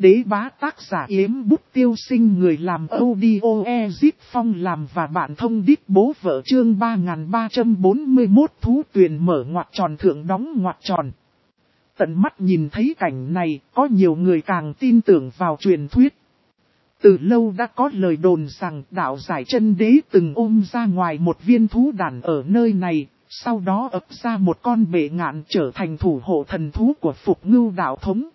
Đế bá tác giả Yếm Bút Tiêu Sinh, người làm audio Ezip Phong làm và bạn thông đít bố vợ, chương 3341 thú tuyền mở ngoặc tròn thượng đóng ngoặc tròn. Tận mắt nhìn thấy cảnh này, có nhiều người càng tin tưởng vào truyền thuyết. Từ lâu đã có lời đồn rằng đạo giải chân đế từng ôm ra ngoài một viên thú đàn ở nơi này, sau đó ấp ra một con bệ ngạn trở thành thủ hộ thần thú của Phục Ngưu đạo thống.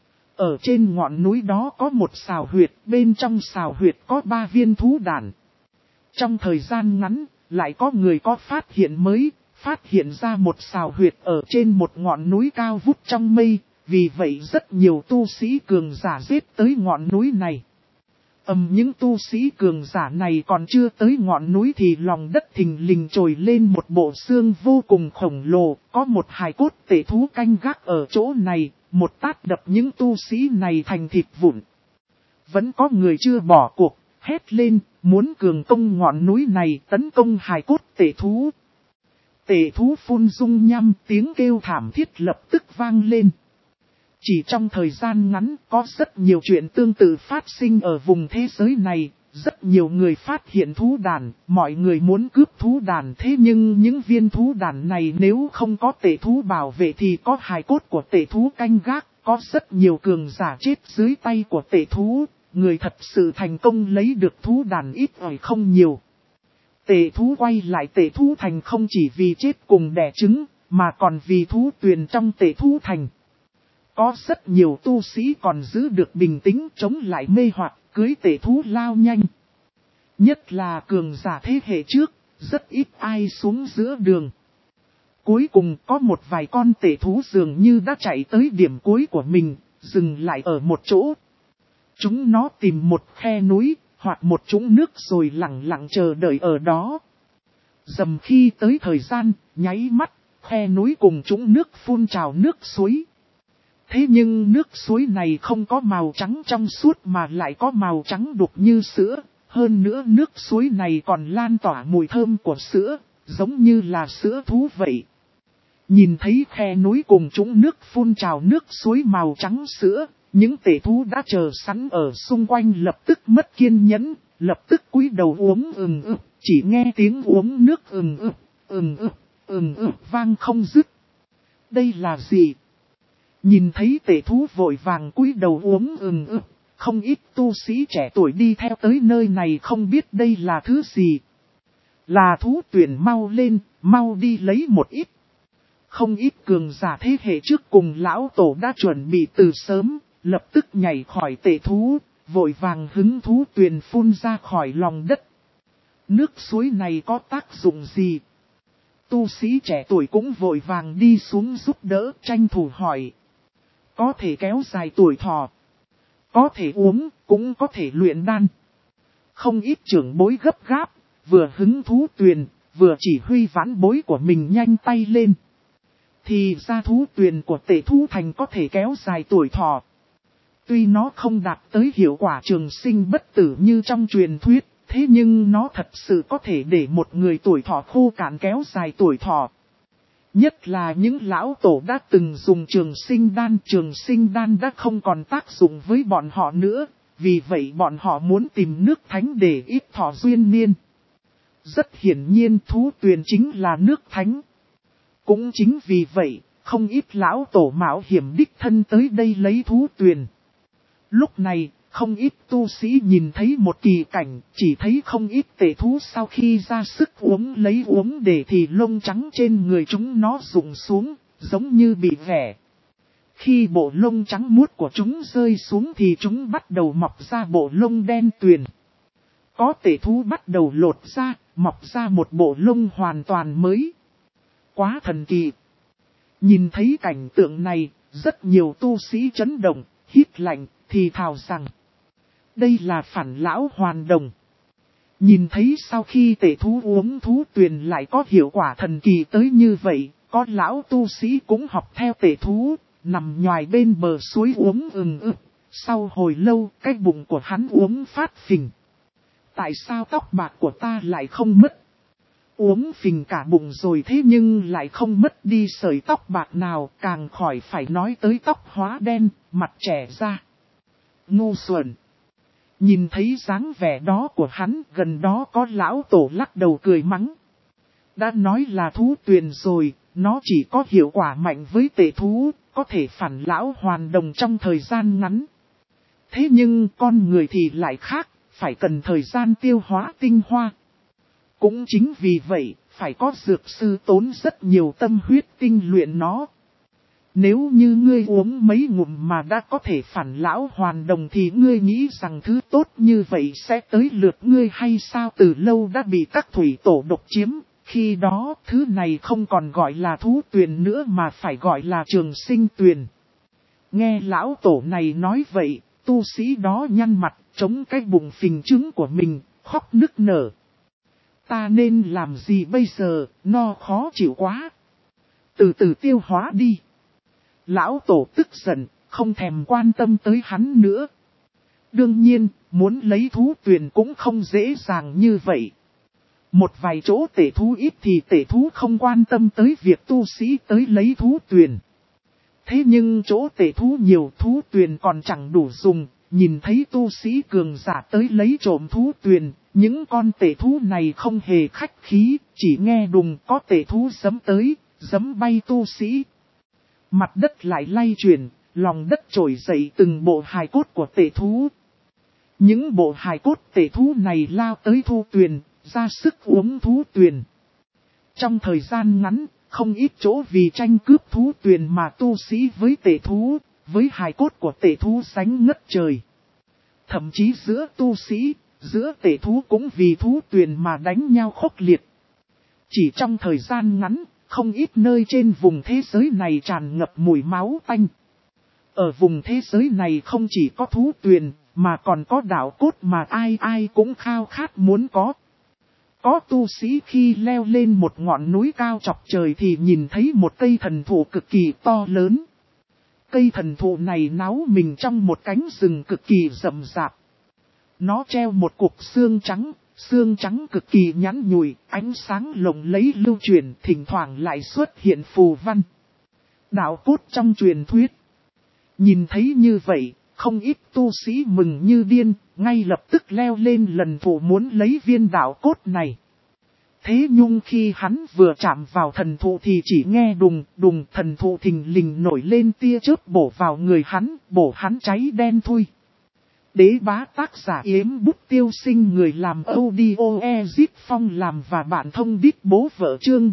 Ở trên ngọn núi đó có một sào huyệt, bên trong sào huyệt có 3 viên thú đàn. Trong thời gian ngắn, lại có người có phát hiện mới, phát hiện ra một sào huyệt ở trên một ngọn núi cao vút trong mây, vì vậy rất nhiều tu sĩ cường giả giết tới ngọn núi này. Những tu sĩ cường giả này còn chưa tới ngọn núi thì lòng đất thình lình trồi lên một bộ xương vô cùng khổng lồ, có một hài cốt tể thú canh gác ở chỗ này, một tát đập những tu sĩ này thành thịt vụn. Vẫn có người chưa bỏ cuộc, hét lên, muốn cường công ngọn núi này, tấn công hài cốt tể thú. Tể thú phun dung nham, tiếng kêu thảm thiết lập tức vang lên. Chỉ trong thời gian ngắn, có rất nhiều chuyện tương tự phát sinh ở vùng thế giới này, rất nhiều người phát hiện thú đàn, mọi người muốn cướp thú đàn, thế nhưng những viên thú đàn này nếu không có tể thú bảo vệ thì có hài cốt của tể thú canh gác, có rất nhiều cường giả chết dưới tay của tể thú, người thật sự thành công lấy được thú đàn ít ỏi không nhiều. Tể thú quay lại tể thú thành không chỉ vì chết cùng đẻ trứng, mà còn vì thú tuyền trong tể thú thành. Có rất nhiều tu sĩ còn giữ được bình tĩnh chống lại mê hoặc, cưới tể thú lao nhanh. Nhất là cường giả thế hệ trước, rất ít ai xuống giữa đường. Cuối cùng có một vài con tể thú dường như đã chạy tới điểm cuối của mình, dừng lại ở một chỗ. Chúng nó tìm một khe núi, hoặc một trũng nước rồi lặng lặng chờ đợi ở đó. Dầm khi tới thời gian, nháy mắt, khe núi cùng trũng nước phun trào nước suối. Thế nhưng nước suối này không có màu trắng trong suốt mà lại có màu trắng đục như sữa. Hơn nữa nước suối này còn lan tỏa mùi thơm của sữa, giống như là sữa thú vậy. Nhìn thấy khe núi cùng trũng nước phun trào nước suối màu trắng sữa, những tể thú đã chờ sẵn ở xung quanh lập tức mất kiên nhẫn, lập tức cúi đầu uống chỉ nghe tiếng uống nước vang không dứt. Đây là gì? Nhìn thấy tể thú vội vàng cúi đầu uống không ít tu sĩ trẻ tuổi đi theo tới nơi này không biết đây là thứ gì. Là thú tuyển, mau lên, mau đi lấy một ít. Không ít cường giả thế hệ trước cùng lão tổ đã chuẩn bị từ sớm, lập tức nhảy khỏi tể thú, vội vàng hứng thú tuyển phun ra khỏi lòng đất. Nước suối này có tác dụng gì? Tu sĩ trẻ tuổi cũng vội vàng đi xuống giúp đỡ, tranh thủ hỏi. Có thể kéo dài tuổi thọ, có thể uống, cũng có thể luyện đan. Không ít trưởng bối gấp gáp, vừa hứng thú tuyền, vừa chỉ huy vãn bối của mình nhanh tay lên. Thì ra thú tuyền của tể thú thành có thể kéo dài tuổi thọ. Tuy nó không đạt tới hiệu quả trường sinh bất tử như trong truyền thuyết, thế nhưng nó thật sự có thể để một người tuổi thọ khô cạn kéo dài tuổi thọ. Nhất là những lão tổ đã từng dùng trường sinh đan đã không còn tác dụng với bọn họ nữa, vì vậy bọn họ muốn tìm nước thánh để ít thọ duyên niên. Rất hiển nhiên thú tuyền chính là nước thánh. Cũng chính vì vậy, không ít lão tổ mạo hiểm đích thân tới đây lấy thú tuyền. Lúc này, không ít tu sĩ nhìn thấy một kỳ cảnh, chỉ thấy không ít tể thú sau khi ra sức uống để thì lông trắng trên người chúng nó rụng xuống, giống như bị vẻ. Khi bộ lông trắng muốt của chúng rơi xuống thì chúng bắt đầu mọc ra bộ lông đen tuyền. Có tể thú bắt đầu lột ra, mọc ra một bộ lông hoàn toàn mới. Quá thần kỳ! Nhìn thấy cảnh tượng này, rất nhiều tu sĩ chấn động, hít lạnh, thì thào rằng. Đây là phản lão hoàn đồng. Nhìn thấy sau khi tể thú uống thú tuyền lại có hiệu quả thần kỳ tới như vậy, có lão tu sĩ cũng học theo tể thú, nằm nhoài bên bờ suối uống Sau hồi lâu, cái bụng của hắn uống phát phình. Tại sao tóc bạc của ta lại không mất? Uống phình cả bụng rồi thế nhưng lại không mất đi sợi tóc bạc nào, càng khỏi phải nói tới tóc hóa đen, mặt trẻ ra. ngu xuẩn. Nhìn thấy dáng vẻ đó của hắn, gần đó có lão tổ lắc đầu cười mắng. Đã nói là thú tuyền rồi, nó chỉ có hiệu quả mạnh với tệ thú, có thể phản lão hoàn đồng trong thời gian ngắn. Thế nhưng con người thì lại khác, phải cần thời gian tiêu hóa tinh hoa. Cũng chính vì vậy, phải có dược sư tốn rất nhiều tâm huyết tinh luyện nó. Nếu như ngươi uống mấy ngụm mà đã có thể phản lão hoàn đồng thì ngươi nghĩ rằng thứ tốt như vậy sẽ tới lượt ngươi hay sao? Từ lâu đã bị các thủy tổ độc chiếm, khi đó thứ này không còn gọi là thú tuyền nữa mà phải gọi là trường sinh tuyền. Nghe lão tổ này nói vậy, tu sĩ đó nhăn mặt, chống cái bụng phình trứng của mình, khóc nức nở. Ta nên làm gì bây giờ, no khó chịu quá. Từ từ tiêu hóa đi. Lão tổ tức giận, không thèm quan tâm tới hắn nữa. Đương nhiên, muốn lấy thú tuyền cũng không dễ dàng như vậy. Một vài chỗ tể thú ít thì tể thú không quan tâm tới việc tu sĩ tới lấy thú tuyền. Thế nhưng chỗ tể thú nhiều, thú tuyền còn chẳng đủ dùng, nhìn thấy tu sĩ cường giả tới lấy trộm thú tuyền, những con tể thú này không hề khách khí, chỉ nghe đùng có tể thú giẫm tới, giẫm bay tu sĩ. Mặt đất lại lay chuyển, lòng đất trồi dậy từng bộ hài cốt của tể thú. Những bộ hài cốt tể thú này lao tới thu tuyền, ra sức uống thú tuyền. Trong thời gian ngắn, không ít chỗ vì tranh cướp thú tuyền mà tu sĩ với tể thú, với hài cốt của tể thú sánh ngất trời. Thậm chí giữa tu sĩ, giữa tể thú cũng vì thú tuyền mà đánh nhau khốc liệt. Chỉ trong thời gian ngắn, không ít nơi trên vùng thế giới này tràn ngập mùi máu tanh. Ở vùng thế giới này không chỉ có thú tuyền, mà còn có đạo cốt mà ai ai cũng khao khát muốn có. Có tu sĩ khi leo lên một ngọn núi cao chọc trời thì nhìn thấy một cây thần thụ cực kỳ to lớn. Cây thần thụ này náu mình trong một cánh rừng cực kỳ rậm rạp. Nó treo một cục xương trắng cực kỳ nhẵn nhụi, ánh sáng lộng lẫy lưu truyền, thỉnh thoảng lại xuất hiện phù văn. Đạo cốt trong truyền thuyết. Nhìn thấy như vậy, không ít tu sĩ mừng như điên, ngay lập tức leo lên lần thụ muốn lấy viên đạo cốt này. Thế nhưng khi hắn vừa chạm vào thần thụ thì chỉ nghe đùng đùng, thần thụ thình lình nổi lên tia chớp bổ vào người hắn, bổ hắn cháy đen thui. Đế bá tác giả Yếm Bút Tiêu Sinh, người làm audio Ezip Phong làm và bạn thông đít bố vợ, chương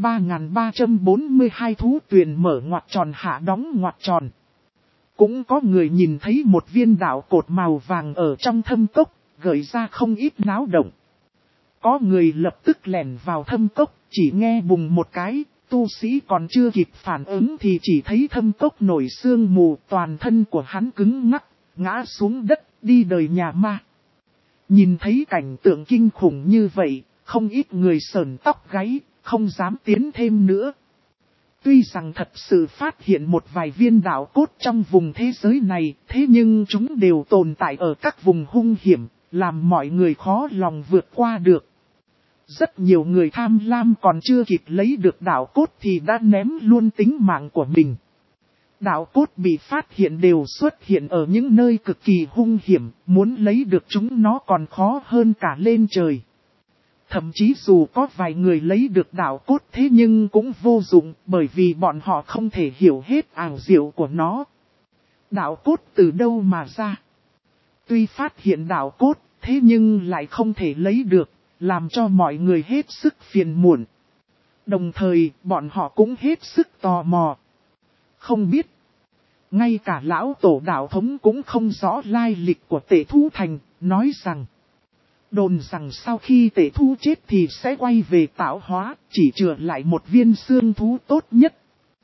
3342 thú tuyền mở ngoặc tròn hạ đóng ngoặc tròn. Cũng có người nhìn thấy một viên đạo cột màu vàng ở trong thâm cốc, gợi ra không ít náo động. Có người lập tức lẻn vào thâm cốc, chỉ nghe bùng một cái, tu sĩ còn chưa kịp phản ứng thì chỉ thấy thâm cốc nổi sương mù, toàn thân của hắn cứng ngắc, ngã xuống đất, đi đời nhà ma. Nhìn thấy cảnh tượng kinh khủng như vậy, không ít người sởn tóc gáy, không dám tiến thêm nữa. Tuy rằng thật sự phát hiện một vài viên đạo cốt trong vùng thế giới này, thế nhưng chúng đều tồn tại ở các vùng hung hiểm, làm mọi người khó lòng vượt qua được. Rất nhiều người tham lam còn chưa kịp lấy được đạo cốt thì đã ném luôn tính mạng của mình. Đạo cốt bị phát hiện đều xuất hiện ở những nơi cực kỳ hung hiểm, muốn lấy được chúng nó còn khó hơn cả lên trời. Thậm chí dù có vài người lấy được đạo cốt thế nhưng cũng vô dụng, bởi vì bọn họ không thể hiểu hết ảo diệu của nó. Đạo cốt từ đâu mà ra? Tuy phát hiện đạo cốt, thế nhưng lại không thể lấy được, làm cho mọi người hết sức phiền muộn. Đồng thời, bọn họ cũng hết sức tò mò. Không biết, ngay cả lão tổ đạo thống cũng không rõ lai lịch của Tể Thú Thành, nói rằng đồn rằng sau khi Tể Thú chết thì sẽ quay về tạo hóa, chỉ chừa lại một viên xương thú tốt nhất.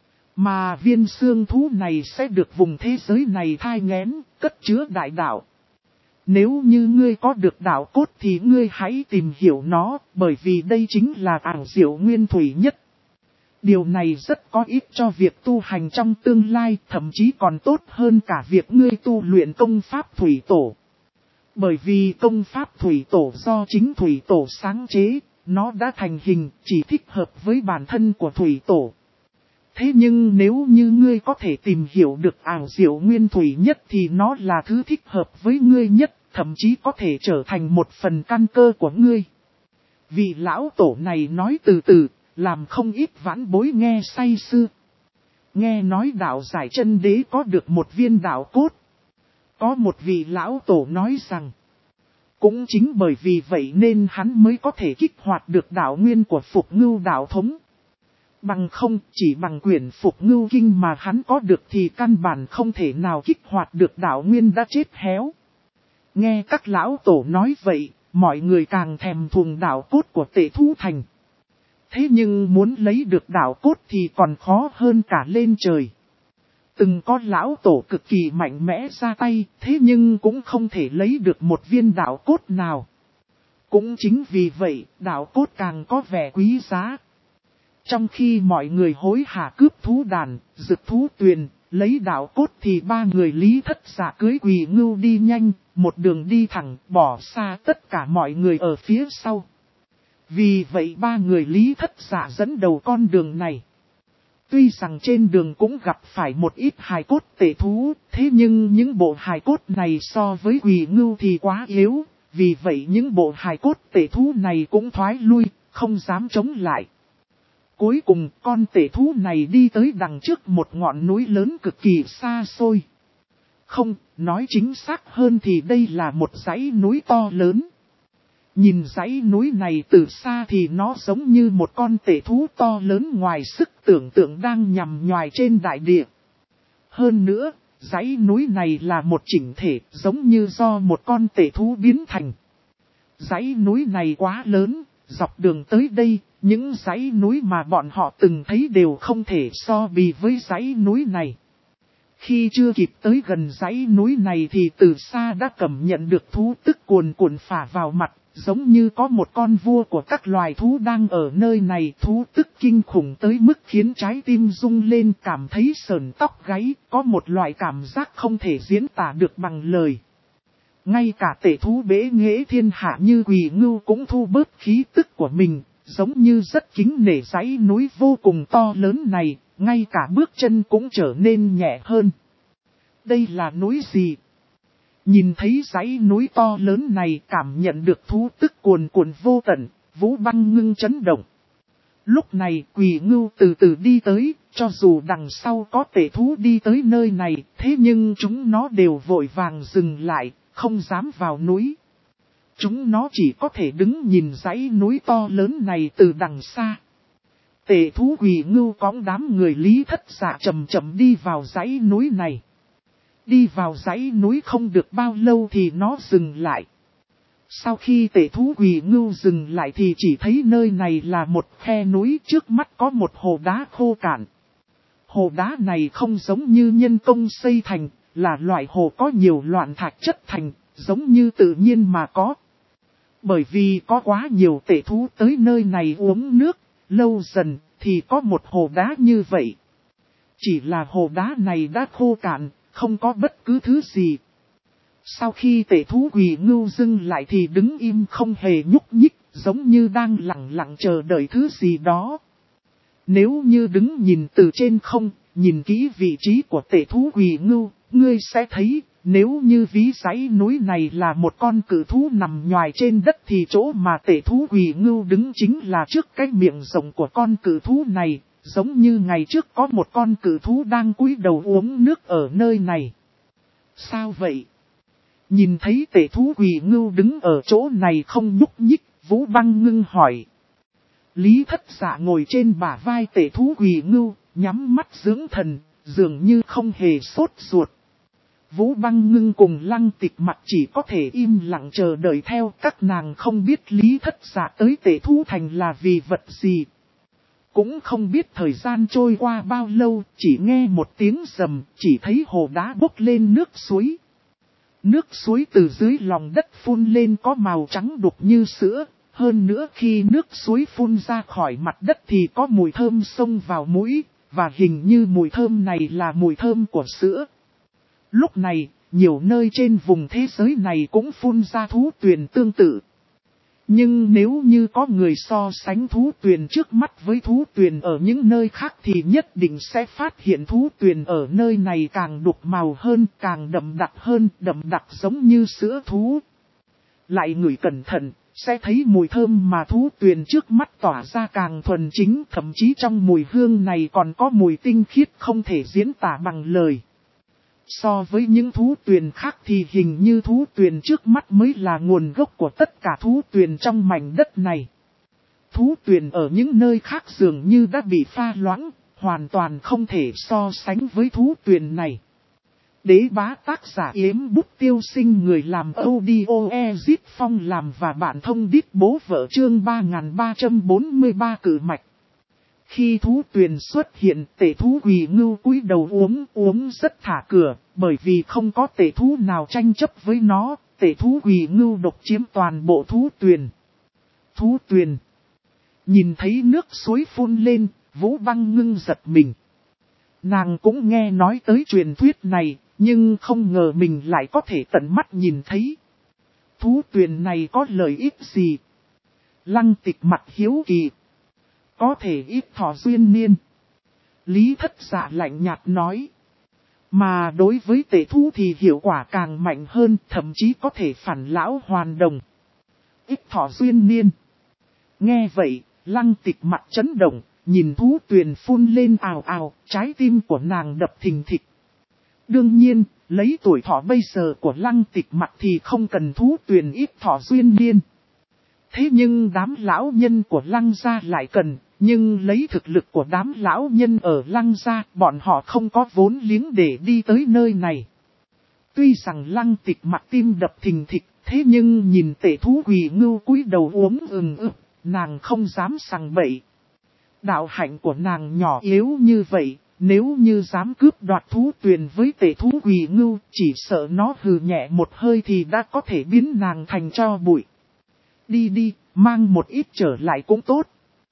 Mà viên xương thú này sẽ được vùng thế giới này thai nghén, cất chứa đại đạo. Nếu như ngươi có được đạo cốt thì ngươi hãy tìm hiểu nó, bởi vì đây chính là ảo diệu nguyên thủy nhất. Điều này rất có ích cho việc tu hành trong tương lai, thậm chí còn tốt hơn cả việc ngươi tu luyện công pháp thủy tổ. Bởi vì công pháp thủy tổ do chính thủy tổ sáng chế, nó đã thành hình, chỉ thích hợp với bản thân của thủy tổ. Thế nhưng nếu như ngươi có thể tìm hiểu được ảo diệu nguyên thủy nhất thì nó là thứ thích hợp với ngươi nhất, thậm chí có thể trở thành một phần căn cơ của ngươi. Vị lão tổ này nói từ từ, làm không ít vãn bối nghe say sưa. Nghe nói đạo giải chân đế có được một viên đạo cốt. Có một vị lão tổ nói rằng, cũng chính bởi vì vậy nên hắn mới có thể kích hoạt được đạo nguyên của Phục Ngưu đạo thống. Bằng không, chỉ bằng quyển Phục Ngưu Kinh mà hắn có được thì căn bản không thể nào kích hoạt được đạo nguyên đã chết héo. Nghe các lão tổ nói vậy, mọi người càng thèm thuồng đạo cốt của Tệ Thú Thành. Thế nhưng muốn lấy được đạo cốt thì còn khó hơn cả lên trời. Từng có lão tổ cực kỳ mạnh mẽ ra tay, thế nhưng cũng không thể lấy được một viên đạo cốt nào. Cũng chính vì vậy, đạo cốt càng có vẻ quý giá. Trong khi mọi người hối hả cướp thú đàn, rực thú tuyền, lấy đạo cốt thì ba người Lý Thất Dạ cưới Quỳ Ngưu đi nhanh, một đường đi thẳng, bỏ xa tất cả mọi người ở phía sau. Vì vậy ba người Lý Thất Dạ dẫn đầu con đường này. Tuy rằng trên đường cũng gặp phải một ít hài cốt tệ thú, thế nhưng những bộ hài cốt này so với Quỳ Ngưu thì quá yếu, vì vậy những bộ hài cốt tệ thú này cũng thoái lui, không dám chống lại. Cuối cùng con tệ thú này đi tới đằng trước một ngọn núi lớn cực kỳ xa xôi. Không, nói chính xác hơn thì đây là một dãy núi to lớn. Nhìn dãy núi này từ xa thì nó giống như một con tệ thú to lớn ngoài sức tưởng tượng đang nhằm nhoài trên đại địa. Hơn nữa, dãy núi này là một chỉnh thể giống như do một con tệ thú biến thành. Dãy núi này quá lớn, dọc đường tới đây, những dãy núi mà bọn họ từng thấy đều không thể so bì với dãy núi này. Khi chưa kịp tới gần dãy núi này thì từ xa đã cảm nhận được thú tức cuồn cuộn phả vào mặt, giống như có một con vua của các loài thú đang ở nơi này. Thú tức kinh khủng tới mức khiến trái tim rung lên, cảm thấy sởn tóc gáy, có một loại cảm giác không thể diễn tả được bằng lời. Ngay cả tể thú bế nghệ thiên hạ như Quỳ Ngưu cũng thu bớt khí tức của mình, giống như rất kính nể dãy núi vô cùng to lớn này, ngay cả bước chân cũng trở nên nhẹ hơn. Đây là núi gì? Nhìn thấy dãy núi to lớn này, cảm nhận được thú tức cuồn cuộn vô tận, Vũ Băng Ngưng chấn động. Lúc này Quỳ Ngưu từ từ đi tới, cho dù đằng sau có tể thú đi tới nơi này, thế nhưng chúng nó đều vội vàng dừng lại, không dám vào núi. Chúng nó chỉ có thể đứng nhìn dãy núi to lớn này từ đằng xa. Tể thú Quỳ Ngưu cõng đám người Lý Thất Dạ chậm chậm đi vào dãy núi này. Đi vào dãy núi không được bao lâu thì nó dừng lại. Sau khi tể thú Quỳ Ngưu dừng lại thì chỉ thấy nơi này là một khe núi, trước mắt có một hồ đá khô cạn. Hồ đá này không giống như nhân công xây thành, là loại hồ có nhiều loạn thạch chất thành, giống như tự nhiên mà có. Bởi vì có quá nhiều tể thú tới nơi này uống nước, lâu dần thì có một hồ đá như vậy. Chỉ là hồ đá này đã khô cạn, không có bất cứ thứ gì. Sau khi tể thú Quỳ Ngưu dừng lại thì đứng im không hề nhúc nhích, giống như đang lặng lặng chờ đợi thứ gì đó. Nếu như đứng nhìn từ trên không, nhìn kỹ vị trí của tể thú Quỳ Ngưu, ngươi sẽ thấy, nếu như ví dãy núi này là một con cự thú nằm nhoài trên đất thì chỗ mà tể thú Quỳ Ngưu đứng chính là trước cái miệng rộng của con cự thú này, giống như ngày trước có một con cự thú đang cúi đầu uống nước ở nơi này. Sao vậy? Nhìn thấy tể thú Quỳ Ngưu đứng ở chỗ này không nhúc nhích, Vũ Băng Ngưng hỏi. Lý Thất Dạ ngồi trên bả vai tể thú Quỳ Ngưu, nhắm mắt dưỡng thần, dường như không hề sốt ruột. Vũ Băng Ngưng cùng Lăng Tịch Mặc chỉ có thể im lặng chờ đợi theo, các nàng không biết Lý Thất Dạ tới Tể Thú Thành là vì vật gì. Cũng không biết thời gian trôi qua bao lâu, chỉ nghe một tiếng rầm, chỉ thấy hồ đá bốc lên nước suối. Nước suối từ dưới lòng đất phun lên có màu trắng đục như sữa, hơn nữa khi nước suối phun ra khỏi mặt đất thì có mùi thơm xông vào mũi, và hình như mùi thơm này là mùi thơm của sữa. Lúc này, nhiều nơi trên vùng thế giới này cũng phun ra thú tuyền tương tự. Nhưng nếu như có người so sánh thú tuyền trước mắt với thú tuyền ở những nơi khác thì nhất định sẽ phát hiện thú tuyền ở nơi này càng đục màu hơn, càng đậm đặc giống như sữa thú. Lại ngửi cẩn thận, sẽ thấy mùi thơm mà thú tuyền trước mắt tỏa ra càng thuần chính, thậm chí trong mùi hương này còn có mùi tinh khiết không thể diễn tả bằng lời. So với những thú tuyền khác thì hình như thú tuyền trước mắt mới là nguồn gốc của tất cả thú tuyền trong mảnh đất này. Thú tuyền ở những nơi khác dường như đã bị pha loãng, hoàn toàn không thể so sánh với thú tuyền này. Đế bá tác giả Yếm Bút Tiêu Sinh, người làm audio Ezit Phong làm và bạn thông đít bố vợ, chương 3343 cử mạch. Khi thú tuyền xuất hiện, tể thú Quỳ Ngưu cúi đầu uống rất thả cửa, bởi vì không có tể thú nào tranh chấp với nó, tể thú Quỳ Ngưu độc chiếm toàn bộ thú tuyền. Thú tuyền. Nhìn thấy nước suối phun lên, Vũ Băng Ngưng giật mình. Nàng cũng nghe nói tới truyền thuyết này, nhưng không ngờ mình lại có thể tận mắt nhìn thấy. Thú tuyền này có lợi ích gì? Lăng Tịch mặt hiếu kỳ. Có thể ít thọ duyên niên. Lý Thất Dạ lạnh nhạt nói. Mà đối với tể thú thì hiệu quả càng mạnh hơn, thậm chí có thể phản lão hoàn đồng. Ít thọ duyên niên. Nghe vậy, Lăng Tịch mặt chấn động, nhìn thú tuyền phun lên ào ào, trái tim của nàng đập thình thịch. Đương nhiên, lấy tuổi thọ bây giờ của Lăng Tịch mặt thì không cần thú tuyền ít thọ duyên niên. Thế nhưng đám lão nhân của Lăng gia lại cần, nhưng lấy thực lực của đám lão nhân ở Lăng gia, bọn họ không có vốn liếng để đi tới nơi này. Tuy rằng Lăng Tịch mặt tim đập thình thịch, thế nhưng nhìn tể thú Quỳ Ngưu cúi đầu uống nàng không dám sằng bậy. Đạo hạnh của nàng nhỏ yếu như vậy, nếu như dám cướp đoạt thú tuyền với tể thú Quỳ Ngưu, chỉ sợ nó hừ nhẹ một hơi thì đã có thể biến nàng thành tro bụi. Đi, mang một ít trở lại cũng tốt.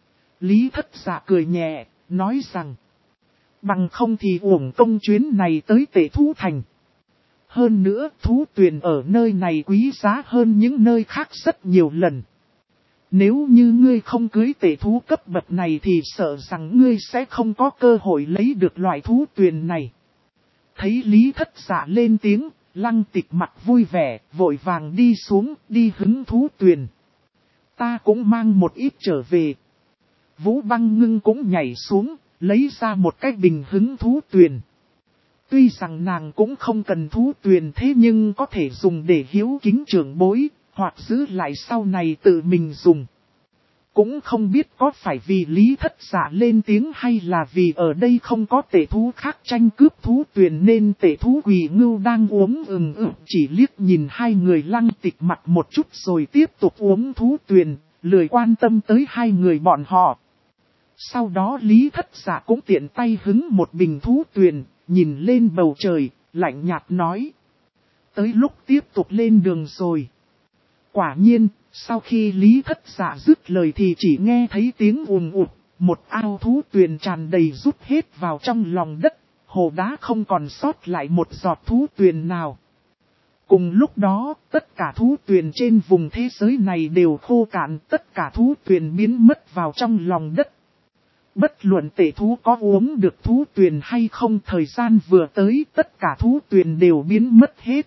Lý Thất Dạ cười nhẹ, nói rằng, bằng không thì uổng công chuyến này tới tể thú thành. Hơn nữa, thú tuyền ở nơi này quý giá hơn những nơi khác rất nhiều lần. Nếu như ngươi không cưới tể thú cấp bậc này thì sợ rằng ngươi sẽ không có cơ hội lấy được loại thú tuyền này. Thấy Lý Thất Dạ lên tiếng, Lăng Tịch mặt vui vẻ, vội vàng đi xuống, đi hứng thú tuyền. Ta cũng mang một ít trở về. Vũ Băng Ngưng cũng nhảy xuống, lấy ra một cái bình hứng thú tuyền. Tuy rằng nàng cũng không cần thú tuyền thế nhưng có thể dùng để hiếu kính trưởng bối, hoặc giữ lại sau này tự mình dùng. Cũng không biết có phải vì Lý Thất Dạ lên tiếng hay là vì ở đây không có tể thú khác tranh cướp thú tuyền nên tể thú Quỳ Ngưu đang uống chỉ liếc nhìn hai người Lăng Tịch mặt một chút rồi tiếp tục uống thú tuyền, lười quan tâm tới hai người bọn họ. Sau đó Lý Thất Dạ cũng tiện tay hứng một bình thú tuyền, nhìn lên bầu trời, lạnh nhạt nói. Tới lúc tiếp tục lên đường rồi. Quả nhiên, sau khi Lý Thất Dạ dứt lời thì chỉ nghe thấy tiếng ùn ụt, một ao thú tuyền tràn đầy rút hết vào trong lòng đất, hồ đá không còn sót lại một giọt thú tuyền nào. Cùng lúc đó, tất cả thú tuyền trên vùng thế giới này đều khô cạn, tất cả thú tuyền biến mất vào trong lòng đất. Bất luận tể thú có uống được thú tuyền hay không, thời gian vừa tới tất cả thú tuyền đều biến mất hết.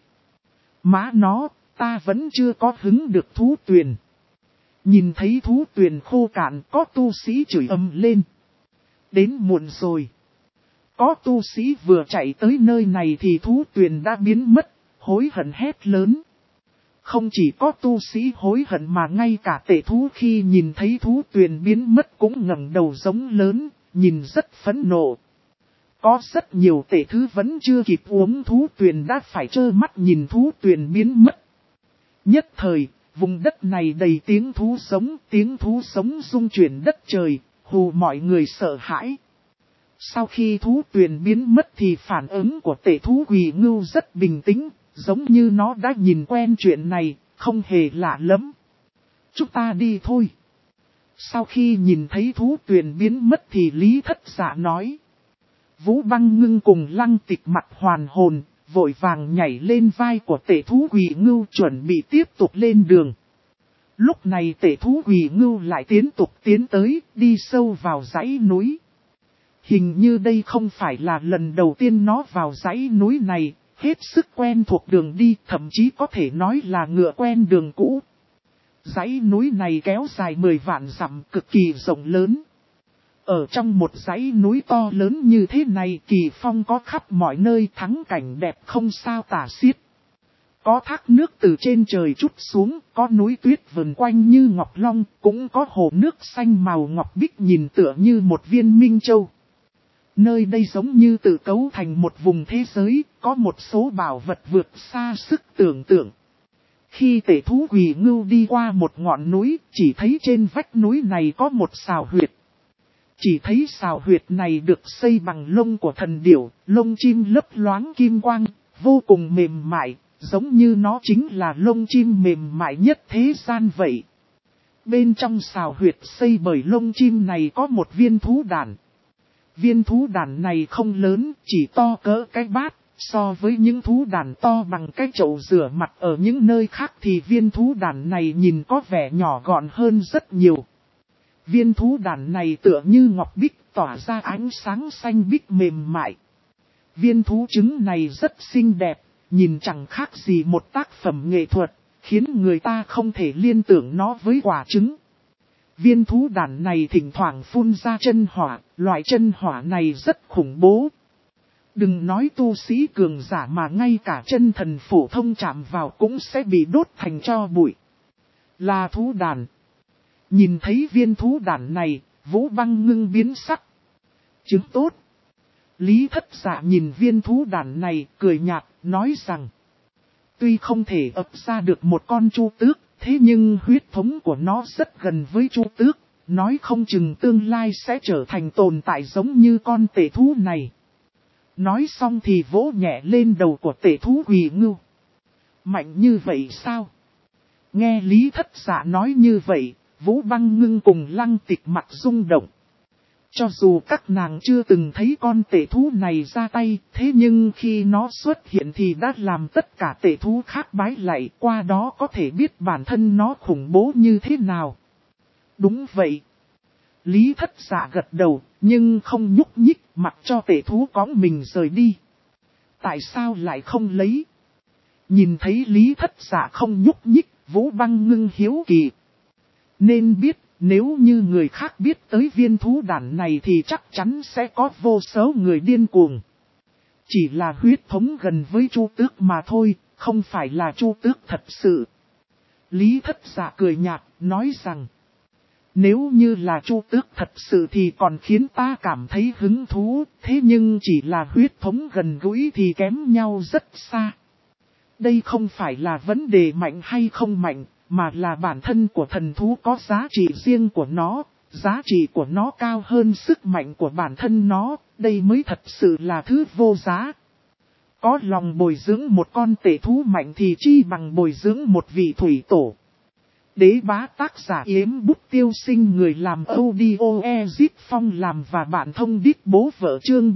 Má nó, ta vẫn chưa có hứng được thú tuyền. Nhìn thấy thú tuyền khô cạn, có tu sĩ chửi ầm lên. Đến muộn rồi. Có tu sĩ vừa chạy tới nơi này thì thú tuyền đã biến mất, hối hận hét lớn. Không chỉ có tu sĩ hối hận mà ngay cả tể thú khi nhìn thấy thú tuyền biến mất cũng ngẩng đầu giống lớn, nhìn rất phẫn nộ. Có rất nhiều tể thứ vẫn chưa kịp uống thú tuyền đã phải trơ mắt nhìn thú tuyền biến mất. Nhất thời, vùng đất này đầy tiếng thú sống rung chuyển đất trời, hù mọi người sợ hãi. Sau khi thú tuyền biến mất thì phản ứng của tể thú Quỳ Ngưu rất bình tĩnh, giống như nó đã nhìn quen chuyện này, không hề lạ lắm. Chúng ta đi thôi. Sau khi nhìn thấy thú tuyền biến mất thì Lý Thất Dạ nói. Vũ Băng Ngưng cùng Lăng Tịch mặt hoàn hồn, vội vàng nhảy lên vai của tể thú Quỳ Ngưu chuẩn bị tiếp tục lên đường. Lúc này tể thú Quỳ Ngưu lại tiếp tục tiến tới, đi sâu vào dãy núi. Hình như đây không phải là lần đầu tiên nó vào dãy núi này, hết sức quen thuộc đường đi, thậm chí có thể nói là ngựa quen đường cũ. Dãy núi này kéo dài 10 vạn dặm, cực kỳ rộng lớn. Ở trong một dãy núi to lớn như thế này, kỳ phong có khắp mọi nơi, thắng cảnh đẹp không sao tả xiết. Có thác nước từ trên trời trút xuống, có núi tuyết vần quanh như ngọc long, cũng có hồ nước xanh màu ngọc bích nhìn tựa như một viên minh châu. Nơi đây giống như tự cấu thành một vùng thế giới, có một số bảo vật vượt xa sức tưởng tượng. Khi tể thú Quỳ Ngưu đi qua một ngọn núi, chỉ thấy trên vách núi này có một sào huyệt. Chỉ thấy sào huyệt này được xây bằng lông của thần điểu, lông chim lấp loáng kim quang, vô cùng mềm mại, giống như nó chính là lông chim mềm mại nhất thế gian vậy. Bên trong sào huyệt xây bởi lông chim này có một viên thú đàn. Viên thú đàn này không lớn, chỉ to cỡ cái bát, so với những thú đàn to bằng cái chậu rửa mặt ở những nơi khác thì viên thú đàn này nhìn có vẻ nhỏ gọn hơn rất nhiều. Viên thú đàn này tựa như ngọc bích tỏa ra ánh sáng xanh bích mềm mại. Viên thú trứng này rất xinh đẹp, nhìn chẳng khác gì một tác phẩm nghệ thuật, khiến người ta không thể liên tưởng nó với quả trứng. Viên thú đàn này thỉnh thoảng phun ra chân hỏa, loại chân hỏa này rất khủng bố. Đừng nói tu sĩ cường giả mà ngay cả chân thần phổ thông chạm vào cũng sẽ bị đốt thành tro bụi. Là thú đàn. Nhìn thấy viên thú đàn này, Vũ Băng ngưng biến sắc. Chứng tốt. Lý Thất Dạ nhìn viên thú đàn này, cười nhạt, nói rằng. Tuy không thể ấp ra được một con chu tước, thế nhưng huyết thống của nó rất gần với chu tước, nói không chừng tương lai sẽ trở thành tồn tại giống như con tể thú này. Nói xong thì vỗ nhẹ lên đầu của tể thú Quỳ Ngưu. Mạnh như vậy sao? Nghe Lý Thất Dạ nói như vậy, Vũ Băng ngưng cùng Lăng Tịch mặt rung động. Cho dù các nàng chưa từng thấy con tể thú này ra tay, thế nhưng khi nó xuất hiện thì đã làm tất cả tể thú khác bái lạy, qua đó có thể biết bản thân nó khủng bố như thế nào. Đúng vậy. Lý Thất Dạ gật đầu, nhưng không nhúc nhích, mặc cho tể thú cõng mình rời đi. Tại sao lại không lấy? Nhìn thấy Lý Thất Dạ không nhúc nhích, Vũ Băng ngưng hiếu kỳ. Nên biết, nếu như người khác biết tới viên thú đàn này thì chắc chắn sẽ có vô số người điên cuồng. Chỉ là huyết thống gần với chu tước mà thôi, không phải là chu tước thật sự. Lý Thất Dạ cười nhạt, nói rằng. Nếu như là chu tước thật sự thì còn khiến ta cảm thấy hứng thú, thế nhưng chỉ là huyết thống gần gũi thì kém nhau rất xa. Đây không phải là vấn đề mạnh hay không mạnh, mà là bản thân của thần thú có giá trị riêng của nó, giá trị của nó cao hơn sức mạnh của bản thân nó, đây mới thật sự là thứ vô giá. Có lòng bồi dưỡng một con tể thú mạnh thì chi bằng bồi dưỡng một vị thủy tổ. Đế bá tác giả Yếm Bút Tiêu Sinh, người làm audio Ezip Phong làm và bạn thông đít bố vợ chương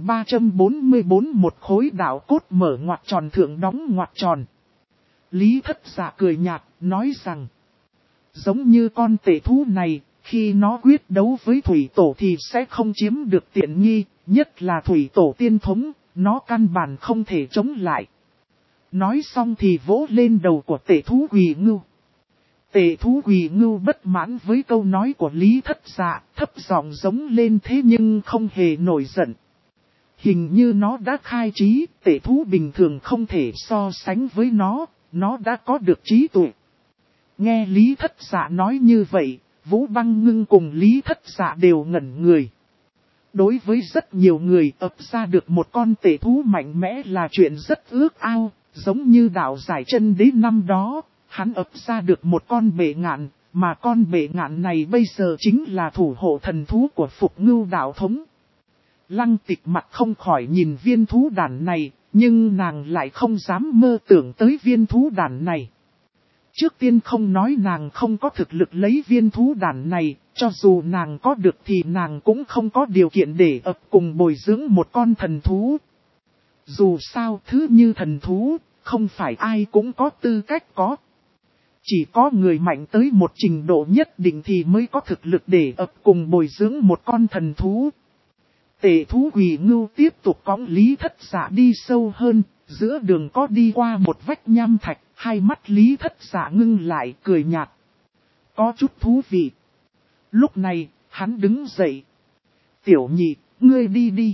3344, một khối đạo cốt mở ngoặc tròn thượng đóng ngoặc tròn. Lý Thất Dạ cười nhạt, nói rằng, giống như con tể thú này, khi nó quyết đấu với thủy tổ thì sẽ không chiếm được tiện nghi, nhất là thủy tổ tiên thống, nó căn bản không thể chống lại. Nói xong thì vỗ lên đầu của tể thú Quỳ Ngưu. Tể thú Quỳ Ngưu bất mãn với câu nói của Lý Thất Dạ, thấp giọng giống lên thế nhưng không hề nổi giận. Hình như nó đã khai trí, tể thú bình thường không thể so sánh với nó đã có được trí tuệ. Nghe Lý Thất Dạ nói như vậy, Vũ Băng ngưng cùng Lý Thất Dạ đều ngẩn người. Đối với rất nhiều người ập ra được một con tể thú mạnh mẽ là chuyện rất ước ao, giống như đạo giải chân đế năm đó. Hắn ấp ra được một con bệ ngạn, mà con bệ ngạn này bây giờ chính là thủ hộ thần thú của Phục Ngưu đạo thống. Lăng Tịch mặt không khỏi nhìn viên thú đàn này, nhưng nàng lại không dám mơ tưởng tới viên thú đàn này. Trước tiên không nói nàng không có thực lực lấy viên thú đàn này, cho dù nàng có được thì nàng cũng không có điều kiện để ấp cùng bồi dưỡng một con thần thú. Dù sao thứ như thần thú, không phải ai cũng có tư cách có. Chỉ có người mạnh tới một trình độ nhất định thì mới có thực lực để ập cùng bồi dưỡng một con thần thú. Tể thú Quỳ Ngưu tiếp tục cõng Lý Thất Dạ đi sâu hơn, giữa đường có đi qua một vách nham thạch, hai mắt Lý Thất Dạ ngưng lại cười nhạt. Có chút thú vị. Lúc này, hắn đứng dậy. Tiểu nhị, ngươi đi đi.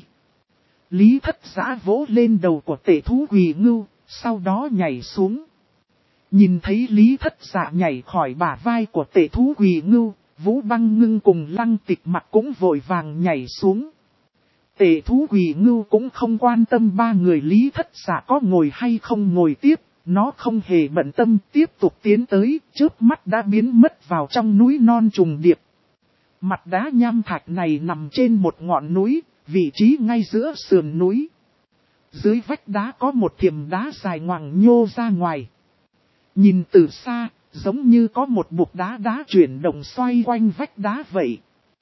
Lý Thất Dạ vỗ lên đầu của tể thú Quỳ Ngưu, sau đó nhảy xuống. Nhìn thấy Lý Thất Dạ nhảy khỏi bả vai của tể thú Quỳ Ngưu, Vũ Băng Ngưng cùng Lăng Tịch Mặc cũng vội vàng nhảy xuống. Tể thú Quỳ Ngưu cũng không quan tâm ba người Lý Thất Dạ có ngồi hay không ngồi tiếp, nó không hề bận tâm tiếp tục tiến tới, chớp mắt đã biến mất vào trong núi non trùng điệp. Mặt đá nham thạch này nằm trên một ngọn núi, vị trí ngay giữa sườn núi. Dưới vách đá có một thiềm đá dài ngoằng nhô ra ngoài. Nhìn từ xa, giống như có một bục đá chuyển động xoay quanh vách đá vậy.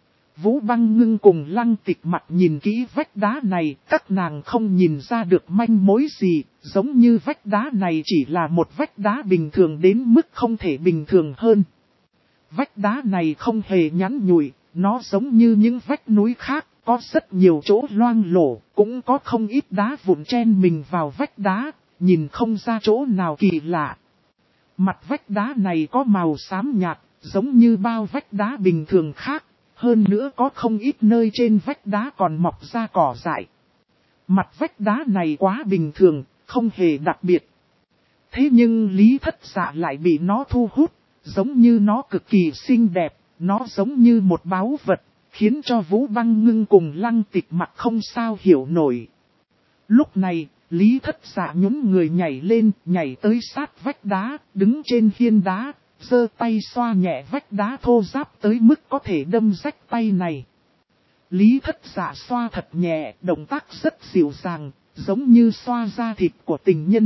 Vũ Băng Ngưng cùng Lăng Tịch Mặc nhìn kỹ vách đá này, các nàng không nhìn ra được manh mối gì, giống như vách đá này chỉ là một vách đá bình thường đến mức không thể bình thường hơn. Vách đá này không hề nhắn nhủi, nó giống như những vách núi khác, có rất nhiều chỗ loang lổ, cũng có không ít đá vụn chen mình vào vách đá, nhìn không ra chỗ nào kỳ lạ. Mặt vách đá này có màu xám nhạt, giống như bao vách đá bình thường khác. Hơn nữa có không ít nơi trên vách đá còn mọc ra cỏ dại. Mặt vách đá này quá bình thường, không hề đặc biệt. Thế nhưng Lý Thất Dạ lại bị nó thu hút, giống như nó cực kỳ xinh đẹp, nó giống như một báu vật, khiến cho Vũ Băng Ngưng cùng Lăng Tịch Mặc không sao hiểu nổi. Lúc này, Lý Thất Dạ nhún người nhảy lên, nhảy tới sát vách đá, đứng trên hiên đá. Giơ tay xoa nhẹ vách đá thô ráp tới mức có thể đâm rách tay này. Lý Thất Dạ xoa thật nhẹ, động tác rất dịu dàng, giống như xoa da thịt của tình nhân.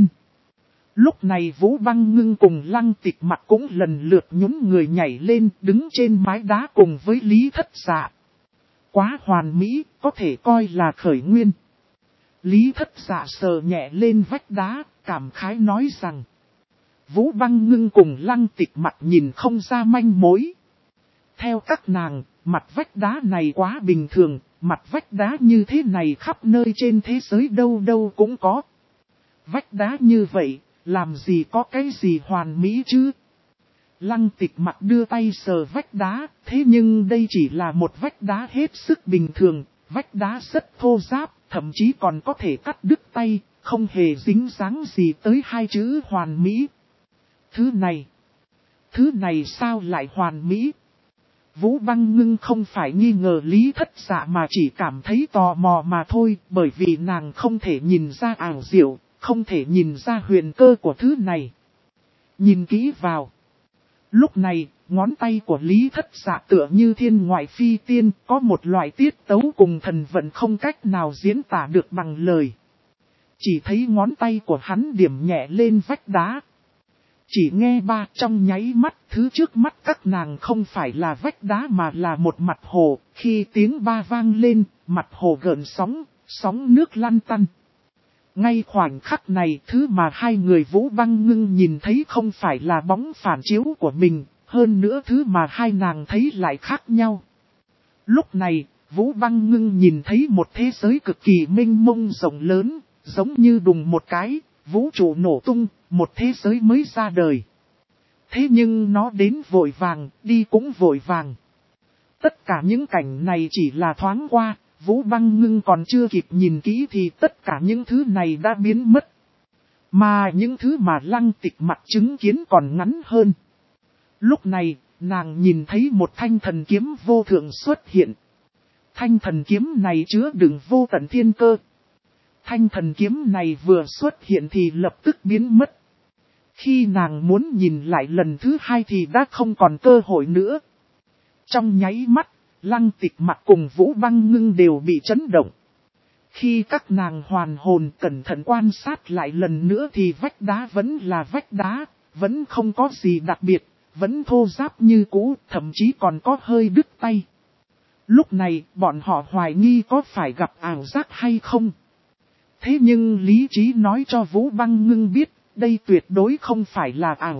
Lúc này Vũ Băng Ngưng cùng Lăng Tịch Mặc cũng lần lượt nhún người nhảy lên, đứng trên mái đá cùng với Lý Thất Dạ. Quá hoàn mỹ, có thể coi là khởi nguyên. Lý Thất Dạ sờ nhẹ lên vách đá, cảm khái nói rằng. Vũ Băng Ngưng cùng Lăng Tịch Mặc nhìn không ra manh mối. Theo các nàng, mặt vách đá này quá bình thường, mặt vách đá như thế này khắp nơi trên thế giới đâu đâu cũng có. Vách đá như vậy, làm gì có cái gì hoàn mỹ chứ? Lăng Tịch Mặc đưa tay sờ vách đá, thế nhưng đây chỉ là một vách đá hết sức bình thường, vách đá rất thô ráp, thậm chí còn có thể cắt đứt tay, không hề dính dáng gì tới hai chữ hoàn mỹ. Thứ này sao lại hoàn mỹ? Vũ Băng Ngưng không phải nghi ngờ Lý Thất Dạ mà chỉ cảm thấy tò mò mà thôi, bởi vì nàng không thể nhìn ra ảo diệu, không thể nhìn ra huyền cơ của thứ này. Nhìn kỹ vào. Lúc này, ngón tay của Lý Thất Dạ tựa như thiên ngoại phi tiên, có một loại tiết tấu cùng thần vận không cách nào diễn tả được bằng lời. Chỉ thấy ngón tay của hắn điểm nhẹ lên vách đá. Chỉ nghe ba trong nháy mắt, thứ trước mắt các nàng không phải là vách đá mà là một mặt hồ, khi tiếng ba vang lên, mặt hồ gợn sóng, sóng nước lăn tăn. Ngay khoảnh khắc này, thứ mà hai người Vũ Băng Ngưng nhìn thấy không phải là bóng phản chiếu của mình, hơn nữa thứ mà hai nàng thấy lại khác nhau. Lúc này, Vũ Băng Ngưng nhìn thấy một thế giới cực kỳ mênh mông rộng lớn, giống như đùng một cái, vũ trụ nổ tung, một thế giới mới ra đời. Thế nhưng nó đến vội vàng, đi cũng vội vàng. Tất cả những cảnh này chỉ là thoáng qua, Vũ Băng Ngưng còn chưa kịp nhìn kỹ thì tất cả những thứ này đã biến mất. Mà những thứ mà Lăng Tịch Mặc chứng kiến còn ngắn hơn. Lúc này, nàng nhìn thấy một thanh thần kiếm vô thượng xuất hiện. Thanh thần kiếm này chứa đựng vô tận thiên cơ. Thanh thần kiếm này vừa xuất hiện thì lập tức biến mất. Khi nàng muốn nhìn lại lần thứ hai thì đã không còn cơ hội nữa. Trong nháy mắt, Lăng Tịch Mặc cùng Vũ Băng Ngưng đều bị chấn động. Khi các nàng hoàn hồn cẩn thận quan sát lại lần nữa thì vách đá vẫn là vách đá, vẫn không có gì đặc biệt, vẫn thô ráp như cũ, thậm chí còn có hơi đứt tay. Lúc này, bọn họ hoài nghi có phải gặp ảo giác hay không. Thế nhưng lý trí nói cho Vũ Băng Ngưng biết, đây tuyệt đối không phải là ảo giác,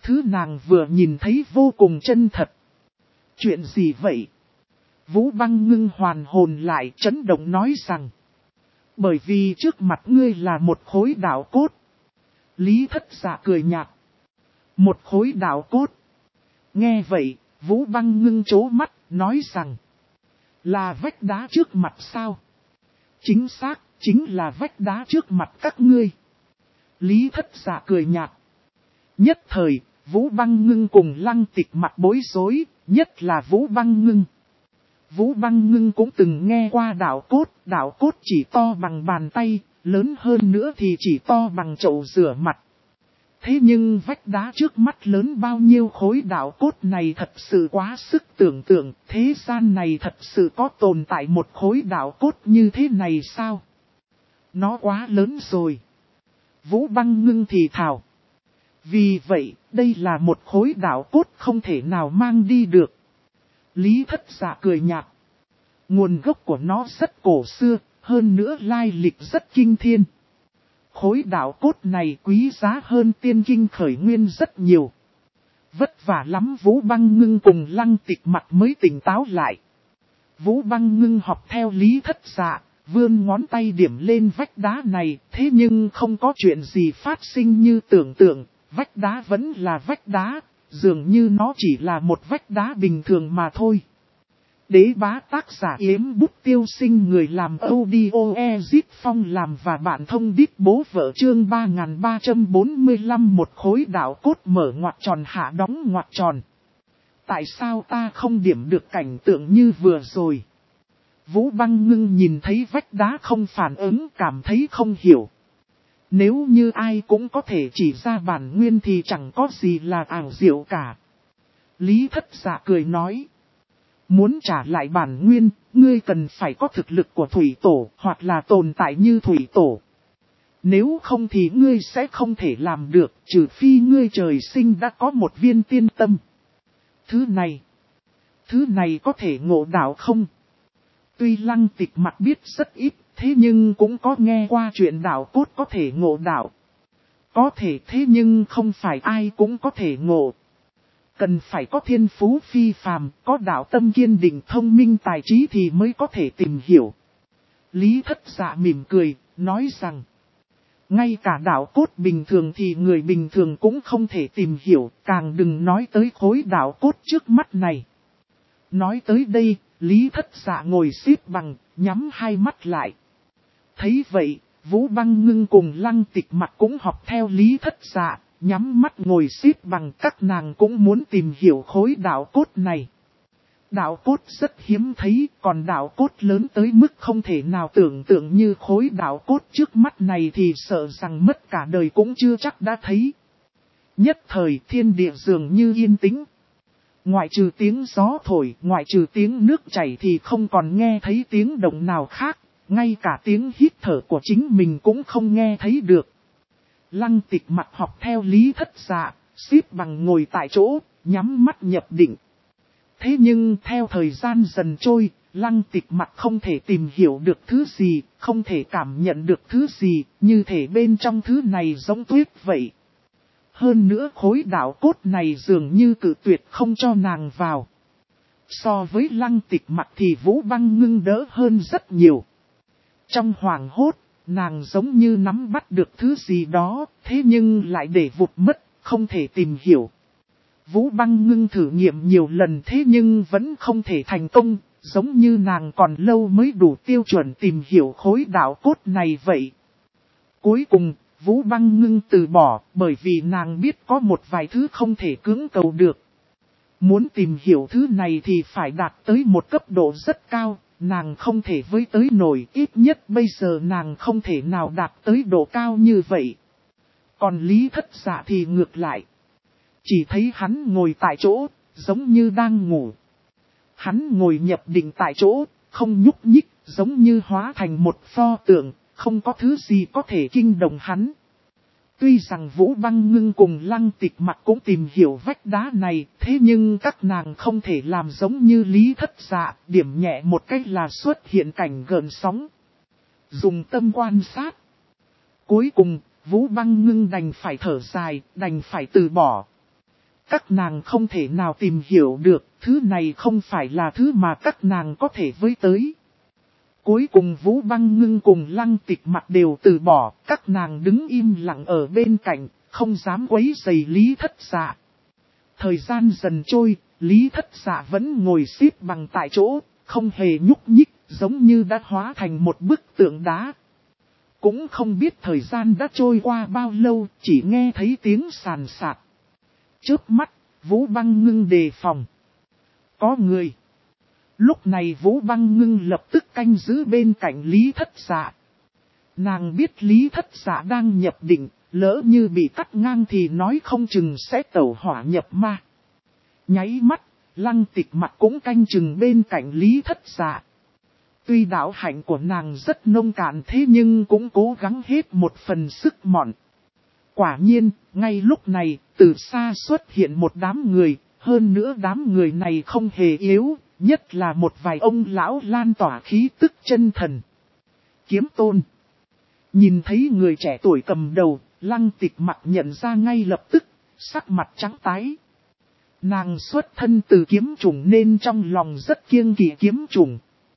Thứ nàng vừa nhìn thấy vô cùng chân thật. Chuyện gì vậy? Vũ Băng Ngưng hoàn hồn lại, chấn động nói rằng. Bởi vì trước mặt ngươi là một khối đạo cốt. Lý Thất Dạ cười nhạt. Một khối đạo cốt. Nghe vậy, Vũ Băng Ngưng trố mắt, nói rằng. Là vách đá trước mặt sao? Chính xác, chính là vách đá trước mặt các ngươi. Lý Thất Dạ cười nhạt. Nhất thời, Vũ Băng Ngưng cùng Lăng Tịch mặt bối rối, nhất là Vũ Băng Ngưng. Vũ Băng Ngưng cũng từng nghe qua đạo cốt chỉ to bằng bàn tay, lớn hơn nữa thì chỉ to bằng chậu rửa mặt. Thế nhưng vách đá trước mắt lớn bao nhiêu khối đạo cốt này thật sự quá sức tưởng tượng, thế gian này thật sự có tồn tại một khối đạo cốt như thế này sao? Nó quá lớn rồi. Vũ Băng Ngưng thì thào. Vì vậy, đây là một khối đạo cốt không thể nào mang đi được. Lý Thất Dạ cười nhạt. Nguồn gốc của nó rất cổ xưa, hơn nữa lai lịch rất kinh thiên. Khối đạo cốt này quý giá hơn tiên kinh khởi nguyên rất nhiều. Vất vả lắm Vũ Băng Ngưng cùng Lăng Tịch mặt mới tỉnh táo lại. Vũ Băng Ngưng học theo Lý Thất Dạ, vươn ngón tay điểm lên vách đá này, thế nhưng không có chuyện gì phát sinh như tưởng tượng, vách đá vẫn là vách đá, dường như nó chỉ là một vách đá bình thường mà thôi. Đế bá tác giả Yếm Bút Tiêu Sinh, người làm audio Ezit Phong làm và bạn thông đít bố vợ chương 3345 một khối đạo cốt mở ngoặc tròn hạ đóng ngoặc tròn. Tại sao ta không điểm được cảnh tượng như vừa rồi? Vũ Băng Ngưng nhìn thấy vách đá không phản ứng, cảm thấy không hiểu. Nếu như ai cũng có thể chỉ ra bản nguyên thì chẳng có gì là ảo diệu cả. Lý Thất Dạ cười nói. Muốn trả lại bản nguyên, ngươi cần phải có thực lực của thủy tổ hoặc là tồn tại như thủy tổ. Nếu không thì ngươi sẽ không thể làm được, trừ phi ngươi trời sinh đã có một viên tiên tâm. Thứ này có thể ngộ đạo không? Tuy Lăng Tịch mặt biết rất ít, thế nhưng cũng có nghe qua chuyện đạo cốt có thể ngộ đạo. Có thể thế nhưng không phải ai cũng có thể ngộ. Cần phải có thiên phú phi phàm, có đạo tâm kiên định thông minh tài trí thì mới có thể tìm hiểu. Lý Thất Dạ mỉm cười, nói rằng. Ngay cả đạo cốt bình thường thì người bình thường cũng không thể tìm hiểu, càng đừng nói tới khối đạo cốt trước mắt này. Nói tới đây, Lý Thất Dạ ngồi xếp bằng, nhắm hai mắt lại. Thấy vậy, Vũ Băng Ngưng cùng Lăng Tịch mặt cũng học theo Lý Thất Dạ, nhắm mắt ngồi xếp bằng, các nàng cũng muốn tìm hiểu khối đạo cốt này. Đạo cốt rất hiếm thấy, còn đạo cốt lớn tới mức không thể nào tưởng tượng như khối đạo cốt trước mắt này thì sợ rằng mất cả đời cũng chưa chắc đã thấy. Nhất thời thiên địa dường như yên tĩnh. Ngoại trừ tiếng gió thổi, ngoại trừ tiếng nước chảy thì không còn nghe thấy tiếng động nào khác, ngay cả tiếng hít thở của chính mình cũng không nghe thấy được. Lăng Tịch mặt học theo Lý Thất Dạ, xếp bằng ngồi tại chỗ, nhắm mắt nhập định. Thế nhưng theo thời gian dần trôi, Lăng Tịch mặt không thể tìm hiểu được thứ gì, không thể cảm nhận được thứ gì, như thể bên trong thứ này giống tuyết vậy. Hơn nữa khối đạo cốt này dường như cự tuyệt không cho nàng vào. So với Lăng Tịch mặt thì Vũ Băng Ngưng đỡ hơn rất nhiều. Trong hoảng hốt, nàng giống như nắm bắt được thứ gì đó, thế nhưng lại để vụt mất, không thể tìm hiểu. Vũ Băng Ngưng thử nghiệm nhiều lần thế nhưng vẫn không thể thành công, giống như nàng còn lâu mới đủ tiêu chuẩn tìm hiểu khối đạo cốt này vậy. Cuối cùng, Vũ Băng Ngưng từ bỏ, bởi vì nàng biết có một vài thứ không thể cưỡng cầu được. Muốn tìm hiểu thứ này thì phải đạt tới một cấp độ rất cao, nàng không thể với tới nổi, ít nhất bây giờ nàng không thể nào đạt tới độ cao như vậy. Còn Lý Thất Dạ thì ngược lại. Chỉ thấy hắn ngồi tại chỗ, giống như đang ngủ. Hắn ngồi nhập định tại chỗ, không nhúc nhích, giống như hóa thành một pho tượng, không có thứ gì có thể kinh động hắn. Tuy rằng Vũ Băng Ngưng cùng Lăng Tịch mặt cũng tìm hiểu vách đá này, thế nhưng các nàng không thể làm giống như Lý Thất Dạ, điểm nhẹ một cách là xuất hiện cảnh gợn sóng. Dùng tâm quan sát. Cuối cùng, Vũ Băng Ngưng đành phải thở dài, đành phải từ bỏ. các nàng không thể nào tìm hiểu được, thứ này không phải là thứ mà các nàng có thể với tới. Cuối cùng Vũ Băng Ngưng cùng Lăng Tịch Mặc đều từ bỏ, các nàng đứng im lặng ở bên cạnh, không dám quấy rầy Lý Thất Dạ. Thời gian dần trôi, Lý Thất Dạ vẫn ngồi xếp bằng tại chỗ, không hề nhúc nhích, giống như đã hóa thành một bức tượng đá. Cũng không biết thời gian đã trôi qua bao lâu, chỉ nghe thấy tiếng sàn sạt. Chớp mắt, Vũ Băng Ngưng đề phòng. Có người. Lúc này Vũ Băng Ngưng lập tức canh giữ bên cạnh Lý Thất Dạ. Nàng biết Lý Thất Dạ đang nhập định, lỡ như bị cắt ngang thì nói không chừng sẽ tẩu hỏa nhập ma. Nháy mắt, Lăng Tịch Mặc cũng canh chừng bên cạnh Lý Thất Dạ. Tuy đạo hạnh của nàng rất nông cạn thế nhưng cũng cố gắng hết một phần sức mọn. Quả nhiên, ngay lúc này, từ xa xuất hiện một đám người, hơn nữa đám người này không hề yếu, nhất là một vài ông lão lan tỏa khí tức chân thần. Kiếm Tôn. Nhìn thấy người trẻ tuổi cầm đầu, Lăng Tịch Mặc nhận ra ngay lập tức, sắc mặt trắng tái. Nàng xuất thân từ kiếm chủng nên trong lòng rất kiêng kỵ kiếm chủng.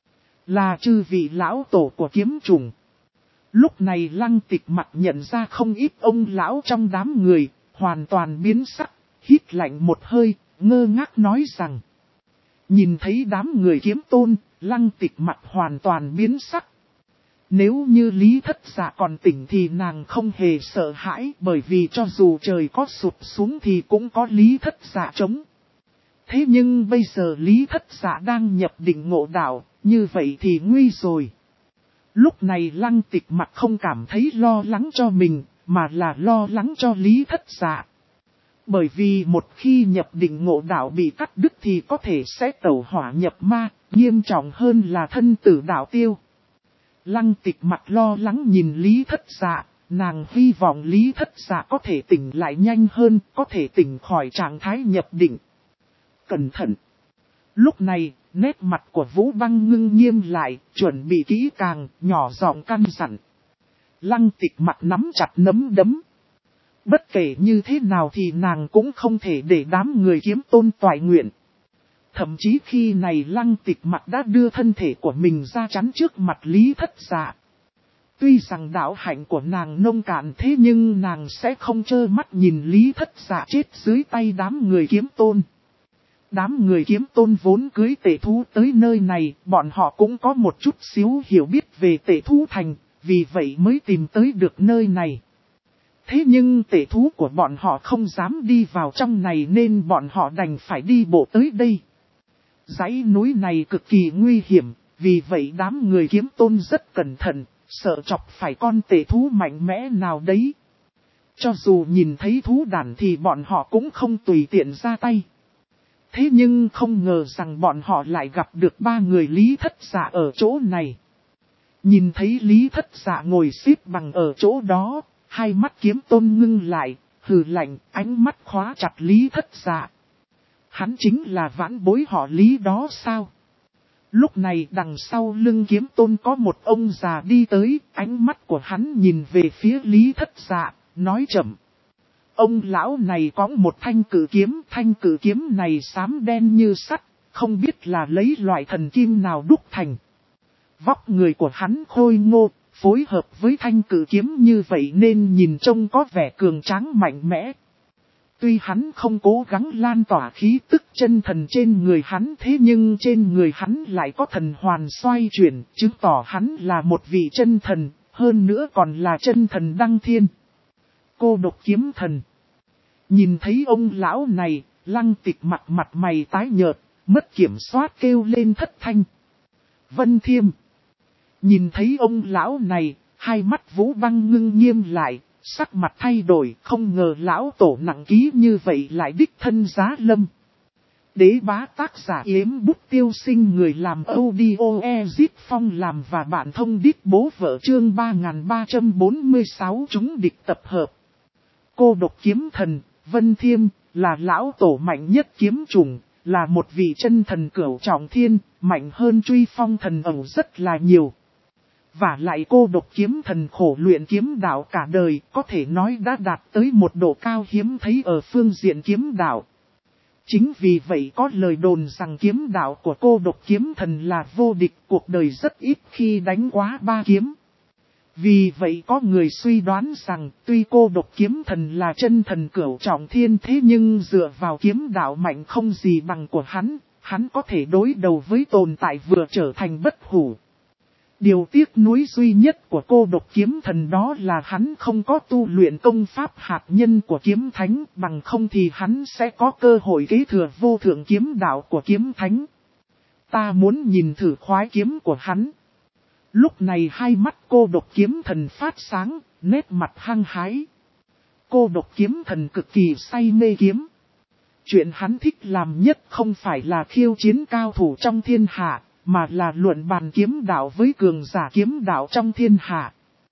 Là chư vị lão tổ của kiếm chủng. Lúc này Lăng Tịch Mặc nhận ra không ít ông lão trong đám người, hoàn toàn biến sắc, hít lạnh một hơi, ngơ ngác nói rằng. Nhìn thấy đám người Kiếm Tôn, Lăng Tịch Mặc hoàn toàn biến sắc. Nếu như Lý Thất Dạ còn tỉnh thì nàng không hề sợ hãi, bởi vì cho dù trời có sụp xuống thì cũng có Lý Thất Dạ chống. Thế nhưng bây giờ Lý Thất Dạ đang nhập định ngộ đạo, như vậy thì nguy rồi. Lúc này Lăng Tịch Mặc không cảm thấy lo lắng cho mình, mà là lo lắng cho Lý Thất Dạ. Bởi vì một khi nhập định ngộ đạo bị cắt đứt thì có thể sẽ tẩu hỏa nhập ma, nghiêm trọng hơn là thân tử đạo tiêu. Lăng Tịch Mặc lo lắng nhìn Lý Thất Dạ, nàng hy vọng Lý Thất Dạ có thể tỉnh lại nhanh hơn, có thể tỉnh khỏi trạng thái nhập định. Cẩn thận! Lúc này, nét mặt của Vũ Băng Ngưng nghiêm lại, chuẩn bị kỹ càng, nhỏ giọng căn dặn. Lăng Tịch Mặc nắm chặt nắm đấm. Bất kể như thế nào thì nàng cũng không thể để đám người Kiếm Tôn toại nguyện. Thậm chí khi này Lăng Tịch Mặc đã đưa thân thể của mình ra chắn trước mặt Lý Thất Dạ. Tuy rằng đạo hạnh của nàng nông cạn thế nhưng nàng sẽ không trơ mắt nhìn Lý Thất Dạ chết dưới tay đám người Kiếm Tôn. Đám người Kiếm Tôn vốn cưới tể thú tới nơi này, bọn họ cũng có một chút xíu hiểu biết về tể thú thành, vì vậy mới tìm tới được nơi này. Thế nhưng tể thú của bọn họ không dám đi vào trong này nên bọn họ đành phải đi bộ tới đây. Dãy núi này cực kỳ nguy hiểm, vì vậy đám người Kiếm Tôn rất cẩn thận, sợ chọc phải con tể thú mạnh mẽ nào đấy. Cho dù nhìn thấy thú đàn thì bọn họ cũng không tùy tiện ra tay. Thế nhưng không ngờ rằng bọn họ lại gặp được ba người Lý Thất Dạ ở chỗ này. Nhìn thấy Lý Thất Dạ ngồi xếp bằng ở chỗ đó, hai mắt Kiếm Tôn ngưng lại, hừ lạnh, ánh mắt khóa chặt Lý Thất Dạ. Hắn chính là vãn bối họ Lý đó sao? Lúc này đằng sau lưng Kiếm Tôn có một ông già đi tới, ánh mắt của hắn nhìn về phía Lý Thất Dạ, nói chậm. Ông lão này có một thanh cử kiếm này xám đen như sắt, không biết là lấy loại thần kim nào đúc thành. Vóc người của hắn khôi ngô, phối hợp với thanh cử kiếm như vậy nên nhìn trông có vẻ cường tráng mạnh mẽ. Tuy hắn không cố gắng lan tỏa khí tức chân thần trên người hắn thế nhưng trên người hắn lại có thần hoàn xoay chuyển, chứng tỏ hắn là một vị chân thần, hơn nữa còn là chân thần đăng thiên. Cô độc kiếm thần. Nhìn thấy ông lão này, Lăng Tịch Mặc mặt mày tái nhợt, mất kiểm soát kêu lên thất thanh. Vân Thiêm. Nhìn thấy ông lão này, hai mắt Vũ Băng Ngưng nghiêm lại, sắc mặt thay đổi, không ngờ lão tổ nặng ký như vậy lại đích thân giá lâm. Đế bá tác giả Yếm Bút Tiêu Sinh, người làm audio Ezit Phong làm và bạn thông đít bố vợ chương 3346 chúng địch tập hợp. Cô độc kiếm thần, Vân Thiêm, là lão tổ mạnh nhất kiếm chủng, là một vị chân thần cửu trọng thiên, mạnh hơn Truy Phong thần ẩu rất là nhiều. Và lại cô độc kiếm thần khổ luyện kiếm đạo cả đời, có thể nói đã đạt tới một độ cao hiếm thấy ở phương diện kiếm đạo. Chính vì vậy có lời đồn rằng kiếm đạo của cô độc kiếm thần là vô địch, cuộc đời rất ít khi đánh quá 3 kiếm. Vì vậy có người suy đoán rằng tuy cô độc kiếm thần là chân thần cửu trọng thiên, thế nhưng dựa vào kiếm đạo mạnh không gì bằng của hắn có thể đối đầu với tồn tại vừa trở thành bất hủ. Điều tiếc nuối duy nhất của cô độc kiếm thần đó là hắn không có tu luyện công pháp hạt nhân của kiếm thánh, bằng không thì hắn sẽ có cơ hội kế thừa vô thượng kiếm đạo của kiếm thánh. Ta muốn nhìn thử khoái kiếm của hắn. Lúc này hai mắt cô độc kiếm thần phát sáng, nét mặt hăng hái. Cô độc kiếm thần cực kỳ say mê kiếm. Chuyện hắn thích làm nhất không phải là khiêu chiến cao thủ trong thiên hạ, mà là luận bàn kiếm đạo với cường giả kiếm đạo trong thiên hạ.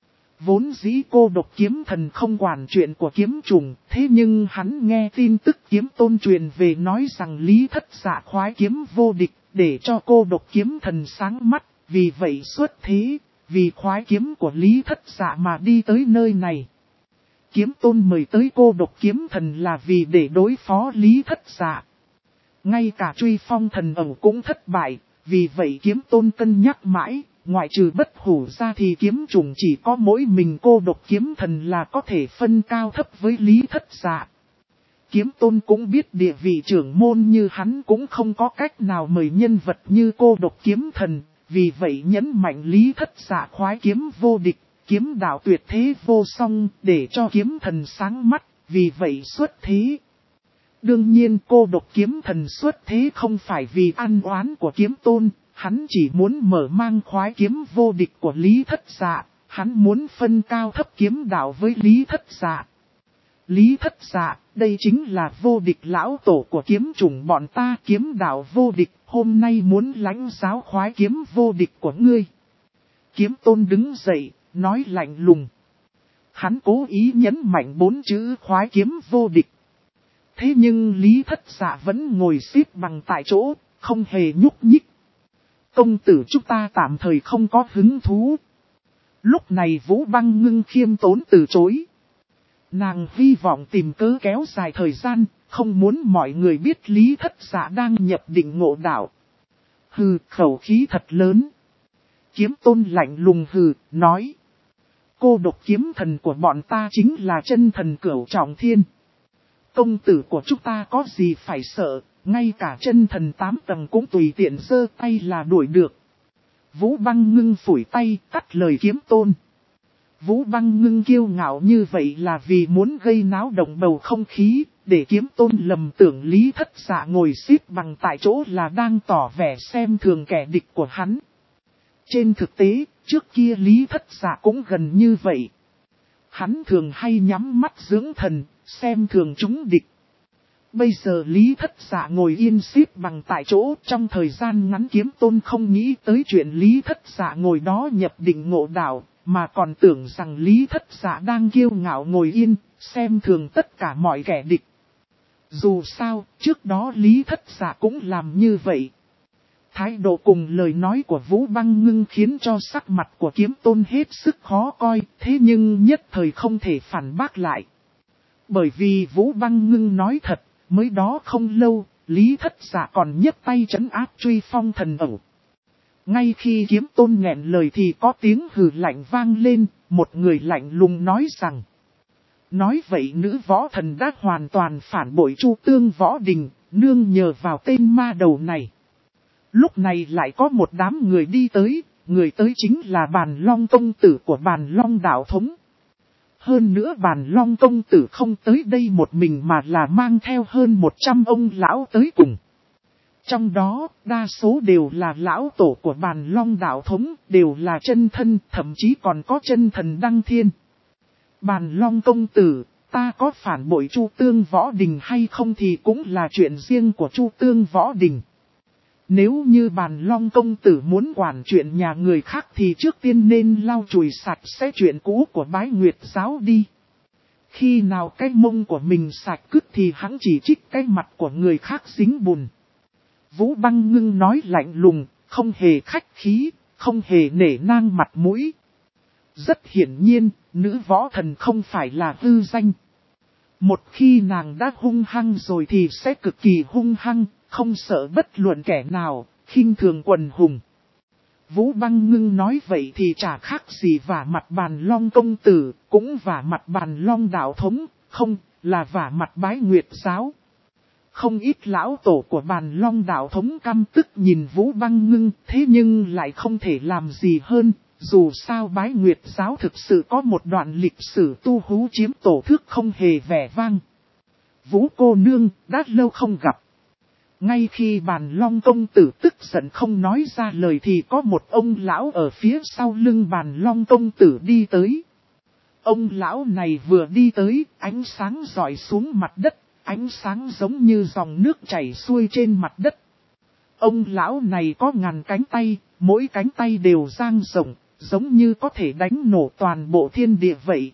Vốn dĩ cô độc kiếm thần không quản chuyện của kiếm trùng, thế nhưng hắn nghe tin tức kiếm tôn truyền về nói rằng Lý Thất Dạ khoái kiếm vô địch, để cho cô độc kiếm thần sáng mắt, vì vậy xuất thế, vì khoái kiếm của Lý Thất Dạ mà đi tới nơi này. Kiếm tôn mời tới cô độc kiếm thần là vì để đối phó Lý Thất Dạ. Ngay cả truy phong thần ẩu cũng thất bại, vì vậy kiếm tôn cân nhắc mãi, ngoại trừ bất hủ ra thì kiếm trùng chỉ có mỗi mình cô độc kiếm thần là có thể phân cao thấp với Lý Thất Dạ. Kiếm tôn cũng biết địa vị trưởng môn như hắn cũng không có cách nào mời nhân vật như cô độc kiếm thần, vì vậy nhấn mạnh Lý Thất Dạ khoái kiếm vô địch, kiếm đạo tuyệt thế vô song, để cho kiếm thần sáng mắt, vì vậy xuất thế. Đương nhiên cô độc kiếm thần xuất thế không phải vì ăn oán của kiếm tôn, hắn chỉ muốn mở mang khoái kiếm vô địch của Lý Thất Dạ, hắn muốn phân cao thấp kiếm đạo với Lý Thất Dạ. Lý Thất Dạ, đây chính là vô địch lão tổ của kiếm chủng bọn ta, kiếm đạo vô địch, hôm nay muốn lãnh giáo khoái kiếm vô địch của ngươi. Kiếm tôn đứng dậy, nói lạnh lùng. Hắn cố ý nhấn mạnh 4 chữ khoái kiếm vô địch. Thế nhưng Lý Thất Dạ vẫn ngồi xếp bằng tại chỗ, không hề nhúc nhích. Công tử chúng ta tạm thời không có hứng thú. Lúc này Vũ Băng Ngưng khiêm tốn từ chối. Nàng hy vọng tìm cớ kéo dài thời gian, không muốn mọi người biết Lý Thất Dạ đang nhập định ngộ đạo. Hừ, khẩu khí thật lớn. Kiếm tôn lạnh lùng hừ, nói. Cô độc kiếm thần của bọn ta chính là chân thần cửu trọng thiên. Công tử của chúng ta có gì phải sợ, ngay cả chân thần 8 tầng cũng tùy tiện giơ tay là đuổi được. Vũ Băng Ngưng phủi tay, cắt lời kiếm tôn. Vũ Băng Ngưng kiêu ngạo như vậy là vì muốn gây náo động bầu không khí, để kiếm tôn lầm tưởng Lý Thất Dạ ngồi xếp bằng tại chỗ là đang tỏ vẻ xem thường kẻ địch của hắn. Trên thực tế, trước kia Lý Thất Dạ cũng gần như vậy. Hắn thường hay nhắm mắt dưỡng thần, xem thường chúng địch. Bây giờ Lý Thất Dạ ngồi yên xếp bằng tại chỗ, trong thời gian ngắn kiếm tôn không nghĩ tới chuyện Lý Thất Dạ ngồi đó nhập định ngộ đạo, mà còn tưởng rằng Lý Thất Dạ đang kiêu ngạo ngồi yên, xem thường tất cả mọi kẻ địch. Dù sao, trước đó Lý Thất Dạ cũng làm như vậy. Thái độ cùng lời nói của Vũ Băng Ngưng khiến cho sắc mặt của kiếm tôn hết sức khó coi, thế nhưng nhất thời không thể phản bác lại. Bởi vì Vũ Băng Ngưng nói thật, mới đó không lâu, Lý Thất Dạ còn nhấc tay trấn áp truy phong thần ẩu. Ngay khi kiếm tôn nghẹn lời thì có tiếng hừ lạnh vang lên, một người lạnh lùng nói rằng. Nói vậy nữ võ thần đã hoàn toàn phản bội Chu Tương Võ Đình, nương nhờ vào tên ma đầu này. Lúc này lại có một đám người đi tới, người tới chính là Bàn Long công tử của Bàn Long đạo thống. Hơn nữa Bàn Long công tử không tới đây một mình mà là mang theo hơn 100 ông lão tới cùng. Trong đó, đa số đều là lão tổ của Bàn Long đạo thống, đều là chân thân, thậm chí còn có chân thần đăng thiên. Bàn Long công tử, ta có phản bội Chu Tương Võ Đình hay không thì cũng là chuyện riêng của Chu Tương Võ Đình. Nếu như Bàn Long công tử muốn quản chuyện nhà người khác thì trước tiên nên lau chùi sạch sẽ chuyện cũ của Bái Nguyệt giáo đi. Khi nào cái mông của mình sạch cứt thì hắn chỉ trích cái mặt của người khác dính bùn. Vũ Băng Ngưng nói lạnh lùng, không hề khách khí, không hề nể nang mặt mũi. Rất hiển nhiên, nữ võ thần không phải là hư danh. Một khi nàng đã hung hăng rồi thì sẽ cực kỳ hung hăng, không sợ bất luận kẻ nào, khinh thường quần hùng. Vũ Băng Ngưng nói vậy thì chả khác gì vả mặt Bàn Long công tử, cũng vả mặt Bàn Long đạo thống, không, là vả mặt Bái Nguyệt giáo. Không ít lão tổ của Bàn Long đạo thống căm tức nhìn Vũ Băng Ngưng, thế nhưng lại không thể làm gì hơn, dù sao Bái Nguyệt giáo thực sự có một đoạn lịch sử tu hú chiếm tổ thước không hề vẻ vang. Vũ cô nương, đã lâu không gặp. Ngay khi Bàn Long công tử tức giận không nói ra lời thì có một ông lão ở phía sau lưng Bàn Long công tử đi tới. Ông lão này vừa đi tới, ánh sáng rọi xuống mặt đất, ánh sáng giống như dòng nước chảy xuôi trên mặt đất. Ông lão này có ngàn cánh tay, mỗi cánh tay đều dang rộng, giống như có thể đánh nổ toàn bộ thiên địa vậy.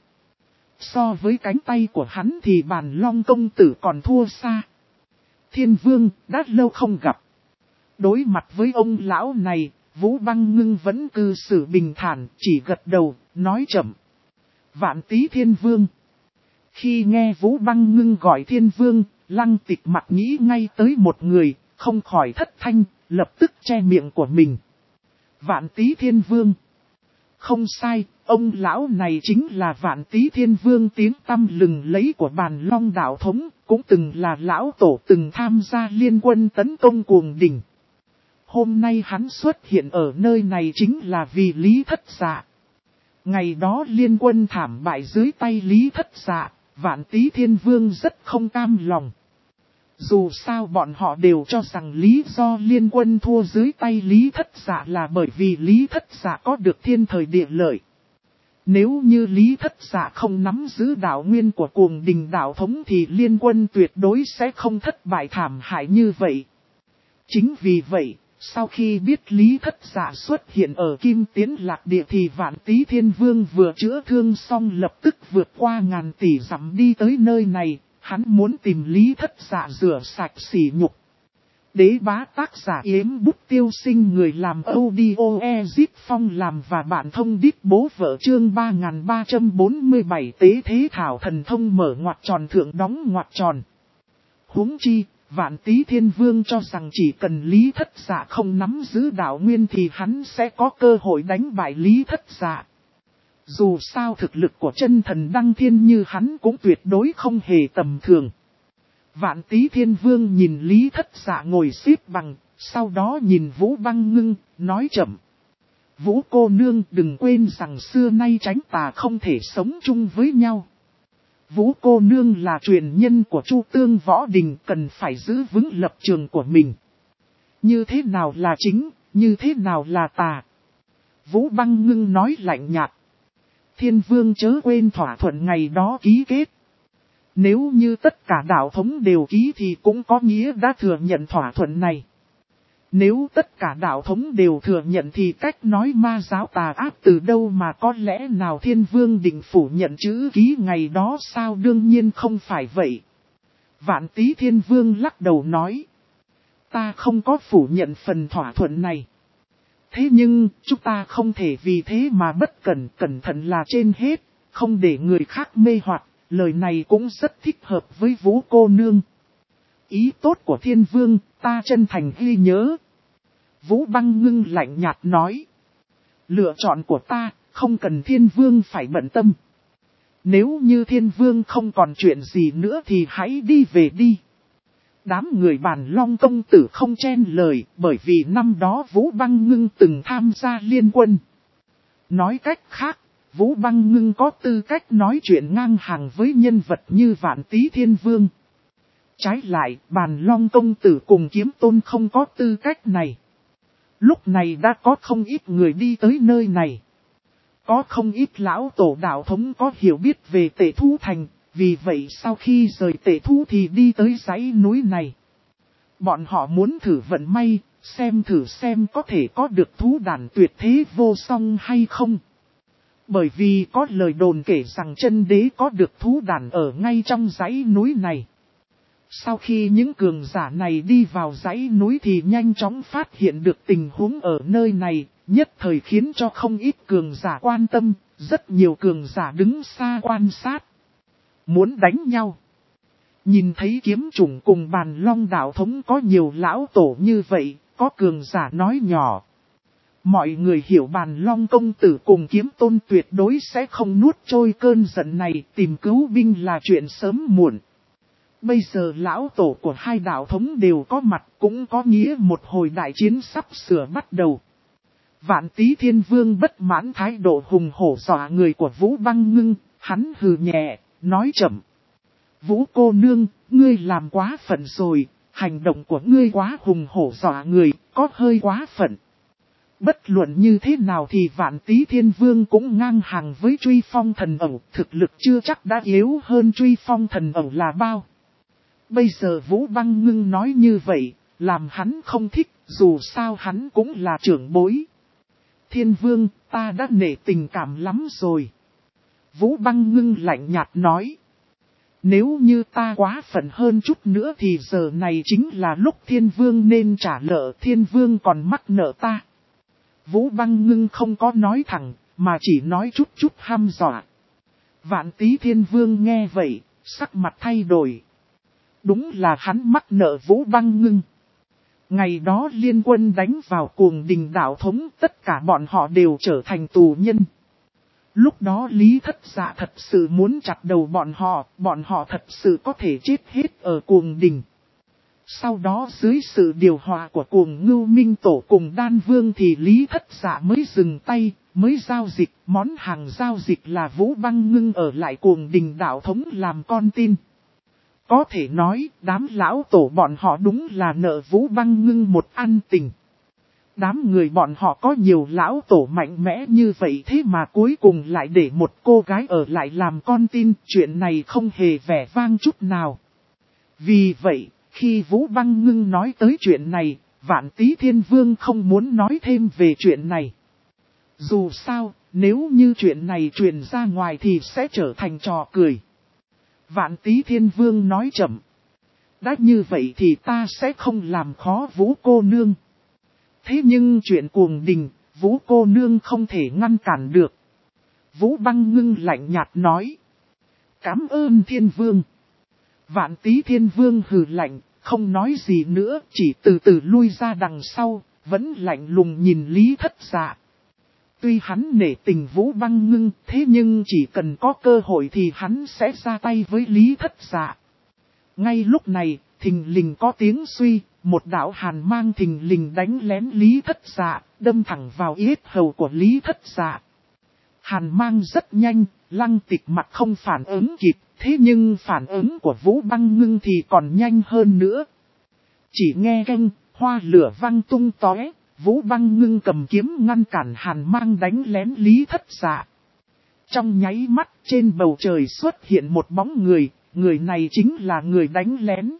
So với cánh tay của hắn thì Bàn Long công tử còn thua xa. Thiên Vương, đã lâu không gặp. Đối mặt với ông lão này, Vũ Băng Ngưng vẫn cư xử bình thản, chỉ gật đầu, nói chậm. Vạn Tý Thiên Vương. Khi nghe Vũ Băng Ngưng gọi Thiên Vương, Lăng Tịch mặt nghĩ ngay tới một người, không khỏi thất thanh, lập tức che miệng của mình. Vạn Tý Thiên Vương. Không sai, ông lão này chính là Vạn Tý Thiên Vương tiếng tăm lừng lẫy của Bàn Long đạo thống, cũng từng là lão tổ từng tham gia liên quân tấn công Cuồng Đỉnh. Hôm nay hắn xuất hiện ở nơi này chính là vì Lý Thất Dạ. Ngày đó liên quân thảm bại dưới tay Lý Thất Dạ, Vạn Tý Thiên Vương rất không cam lòng. Dù sao bọn họ đều cho rằng lý do liên quân thua dưới tay Lý Thất Dạ là bởi vì Lý Thất Dạ có được thiên thời địa lợi. Nếu như Lý Thất Dạ không nắm giữ đạo nguyên của Cuồng Đình đạo thống thì liên quân tuyệt đối sẽ không thất bại thảm hại như vậy. Chính vì vậy, sau khi biết Lý Thất Dạ xuất hiện ở Kim Tiến Lạc Địa thì Vạn Tý Thiên Vương vừa chữa thương xong lập tức vượt qua ngàn tỷ dặm đi tới nơi này. Hắn muốn tìm Lý Thất Dạ rửa sạch sỉ nhục. Đế bá tác giả Yếm Bút Tiêu Sinh, người làm audio Ezip Phong làm và bạn thông đít bố vợ chương 3347 tế thế thảo thần thông mở ngoặc tròn thượng đóng ngoặc tròn. Huống chi, Vạn Tý Thiên Vương cho rằng chỉ cần Lý Thất Dạ không nắm giữ đạo nguyên thì hắn sẽ có cơ hội đánh bại Lý Thất Dạ. Dù sao thực lực của chân thần đăng thiên như hắn cũng tuyệt đối không hề tầm thường. Vạn Tý Thiên Vương nhìn Lý Thất Dạ ngồi xếp bằng, sau đó nhìn Vũ Băng Ngưng, nói chậm. Vũ cô nương đừng quên rằng xưa nay tránh tà không thể sống chung với nhau. Vũ cô nương là truyền nhân của Chu Tương Võ Đình, cần phải giữ vững lập trường của mình. Như thế nào là chính, như thế nào là tà? Vũ Băng Ngưng nói lạnh nhạt. Thiên Vương chớ quên thỏa thuận ngày đó ký kết. Nếu như tất cả đạo thống đều ký thì cũng có nghĩa đã thừa nhận thỏa thuận này. Nếu tất cả đạo thống đều thừa nhận thì cách nói ma giáo tà ác từ đâu mà có lẽ nào Thiên Vương định phủ nhận chữ ký ngày đó sao? Đương nhiên không phải vậy. Vạn Tý Thiên Vương lắc đầu nói. Ta không có phủ nhận phần thỏa thuận này. Thế nhưng, chúng ta không thể vì thế mà bất cẩn thận là trên hết, không để người khác mê hoặc, lời này cũng rất thích hợp với Vũ cô nương. Ý tốt của Thiên Vương, ta chân thành ghi nhớ. Vũ Băng Ngưng lạnh nhạt nói. Lựa chọn của ta, không cần Thiên Vương phải bận tâm. Nếu như Thiên Vương không còn chuyện gì nữa thì hãy đi về đi. Đám người Bàn Long công tử không chen lời, bởi vì năm đó Vũ Băng Ngưng từng tham gia liên quân. Nói cách khác, Vũ Băng Ngưng có tư cách nói chuyện ngang hàng với nhân vật như Vạn Tý Thiên Vương. Trái lại, Bàn Long công tử cùng Kiếm Tôn không có tư cách này. Lúc này đã có không ít người đi tới nơi này. Có không ít lão tổ đạo thống có hiểu biết về Tệ Thú Thành. Vì vậy sau khi rời Tệ Thú thì đi tới dãy núi này. Bọn họ muốn thử vận may, thử xem có thể có được thú đàn tuyệt thế vô song hay không. Bởi vì có lời đồn kể rằng chân đế có được thú đàn ở ngay trong dãy núi này. Sau khi những cường giả này đi vào dãy núi thì nhanh chóng phát hiện được tình huống ở nơi này, nhất thời khiến cho không ít cường giả quan tâm, rất nhiều cường giả đứng xa quan sát. Muốn đánh nhau. Nhìn thấy kiếm chủng cùng bàn long đạo thống có nhiều lão tổ như vậy, có cường giả nói nhỏ. Mọi người hiểu bàn long công tử cùng kiếm tôn tuyệt đối sẽ không nuốt trôi cơn giận này, tìm cứu binh là chuyện sớm muộn. Bây giờ lão tổ của hai đạo thống đều có mặt, cũng có nghĩa một hồi đại chiến sắp sửa bắt đầu. Vạn Tý Thiên Vương bất mãn thái độ hùng hổ dọa người của Vũ Băng Ngưng, hắn hừ nhẹ, nói chậm. Vũ cô nương, ngươi làm quá phận rồi, hành động của ngươi quá hùng hổ dọa người, có hơi quá phận. Bất luận như thế nào thì Vạn Tý Thiên Vương cũng ngang hàng với Truy Phong Thần Ẩu, thực lực chưa chắc đã yếu hơn Truy Phong Thần Ẩu là bao. Bây giờ Vũ Băng Ngưng nói như vậy, làm hắn không thích, dù sao hắn cũng là trưởng bối. Thiên Vương, ta đã nể tình cảm lắm rồi. Vũ Băng Ngưng lạnh nhạt nói. Nếu như ta quá phận hơn chút nữa thì giờ này chính là lúc Thiên Vương nên trả nợ, Thiên Vương còn mắc nợ ta. Vũ Băng Ngưng không có nói thẳng, mà chỉ nói chút hăm dọa. Vạn Tý Thiên Vương nghe vậy, sắc mặt thay đổi. Đúng là hắn mắc nợ Vũ Băng Ngưng. Ngày đó liên quân đánh vào Cuồng Đình đạo thống, tất cả bọn họ đều trở thành tù nhân. Lúc đó Lý Thất Dạ thật sự muốn chặt đầu bọn họ thật sự có thể chết hết ở Cuồng Đình. Sau đó dưới sự điều hòa của Cuồng Ngưu Minh Tổ cùng Đan Vương thì Lý Thất Dạ mới dừng tay, mới giao dịch, món hàng giao dịch là Vũ Băng Ngưng ở lại Cuồng Đình đạo thống làm con tin. Có thể nói, đám lão tổ bọn họ đúng là nợ Vũ Băng Ngưng một ăn tình. Đám người bọn họ có nhiều lão tổ mạnh mẽ như vậy thế mà cuối cùng lại để một cô gái ở lại làm con tin, chuyện này không hề vẻ vang chút nào. Vì vậy, khi Vũ Băng Ngưng nói tới chuyện này, Vạn Tý Thiên Vương không muốn nói thêm về chuyện này. Dù sao, nếu như chuyện này truyền ra ngoài thì sẽ trở thành trò cười. Vạn Tý Thiên Vương nói chậm. Đã như vậy thì ta sẽ không làm khó Vũ cô nương. Thế nhưng chuyện Cuồng Đình, Vũ cô nương không thể ngăn cản được. Vũ Băng Ngưng lạnh nhạt nói. Cảm ơn Thiên Vương. Vạn Tý Thiên Vương hừ lạnh, không nói gì nữa, chỉ từ từ lui ra đằng sau, vẫn lạnh lùng nhìn Lý Thất Dạ. Tuy hắn nể tình Vũ Băng Ngưng, thế nhưng chỉ cần có cơ hội thì hắn sẽ ra tay với Lý Thất Dạ. Ngay lúc này, thình lình có tiếng suy, một đạo hàn mang thình lình đánh lén Lý Thất Dạ, đâm thẳng vào yết hầu của Lý Thất Dạ. Hàn mang rất nhanh, Lăng Tịch mặt không phản ứng kịp, thế nhưng phản ứng của Vũ Băng Ngưng thì còn nhanh hơn nữa. Chỉ nghe keng, hoa lửa văng tung tóe, Vũ Băng Ngưng cầm kiếm ngăn cản hàn mang đánh lén Lý Thất Dạ. Trong nháy mắt trên bầu trời xuất hiện một bóng người, người này chính là người đánh lén.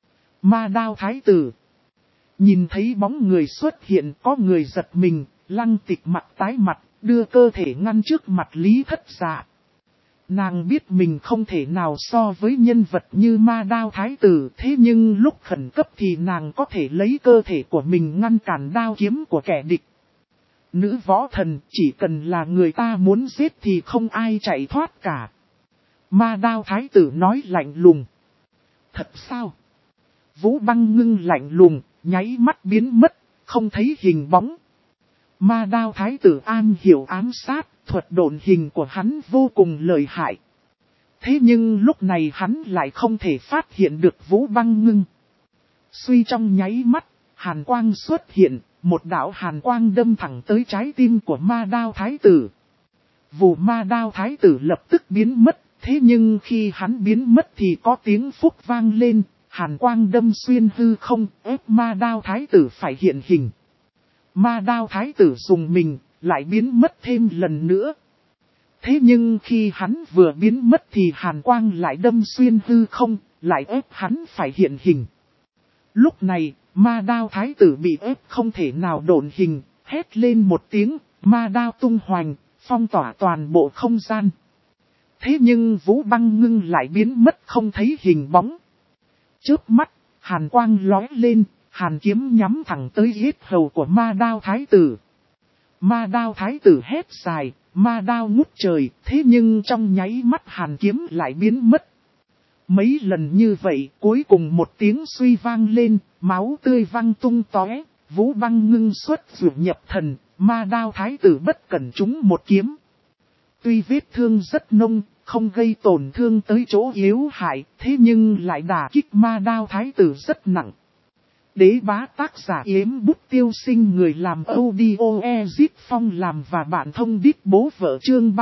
Ma Đao Thái Tử. Nhìn thấy bóng người xuất hiện có người giật mình, Lăng Tịch mặt tái mặt, đưa cơ thể ngăn trước mặt Lý Thất Dạ. Nàng biết mình không thể nào so với nhân vật như Ma Đao Thái Tử, thế nhưng lúc khẩn cấp thì nàng có thể lấy cơ thể của mình ngăn cản đao kiếm của kẻ địch. Nữ võ thần chỉ cần là người ta muốn giết thì không ai chạy thoát cả. Ma Đao Thái Tử nói lạnh lùng. Thật sao? Vũ Băng Ngưng lạnh lùng, nháy mắt biến mất, không thấy hình bóng. Ma Đao Thái Tử an hiểu ám sát, thuật độn hình của hắn vô cùng lợi hại. Thế nhưng lúc này hắn lại không thể phát hiện được Vũ Băng Ngưng. Suy trong nháy mắt, hàn quang xuất hiện, một đạo hàn quang đâm thẳng tới trái tim của Ma Đao Thái Tử. Vụ Ma Đao Thái Tử lập tức biến mất, thế nhưng khi hắn biến mất thì có tiếng phúc vang lên, hàn quang đâm xuyên hư không, ép Ma Đao Thái Tử phải hiện hình. Ma Đao Thái Tử dùng mình, lại biến mất thêm lần nữa. Thế nhưng khi hắn vừa biến mất thì hàn quang lại đâm xuyên hư không, lại ép hắn phải hiện hình. Lúc này, Ma Đao Thái Tử bị ép không thể nào độn hình, hét lên một tiếng, ma đao tung hoành, phong tỏa toàn bộ không gian. Thế nhưng Vũ Băng Ngưng lại biến mất không thấy hình bóng. Chớp mắt, hàn quang lóe lên, hàn kiếm nhắm thẳng tới yết hầu của Ma Đao Thái Tử. Ma Đao Thái Tử hét dài, ma đao ngút trời, thế nhưng trong nháy mắt hàn kiếm lại biến mất. Mấy lần như vậy, cuối cùng một tiếng suy vang lên, máu tươi văng tung tóe, Vũ Băng Ngưng xuất dụ nhập thần, Ma Đao thái tử bất cẩn trúng một kiếm. Tuy vết thương rất nông, không gây tổn thương tới chỗ yếu hại, thế nhưng lại đả kích Ma Đao thái tử rất nặng. Đế bá tác giả Yếm Bút Tiêu Sinh, người làm audio Ezit Phong làm và bạn thông đít bố vợ, chương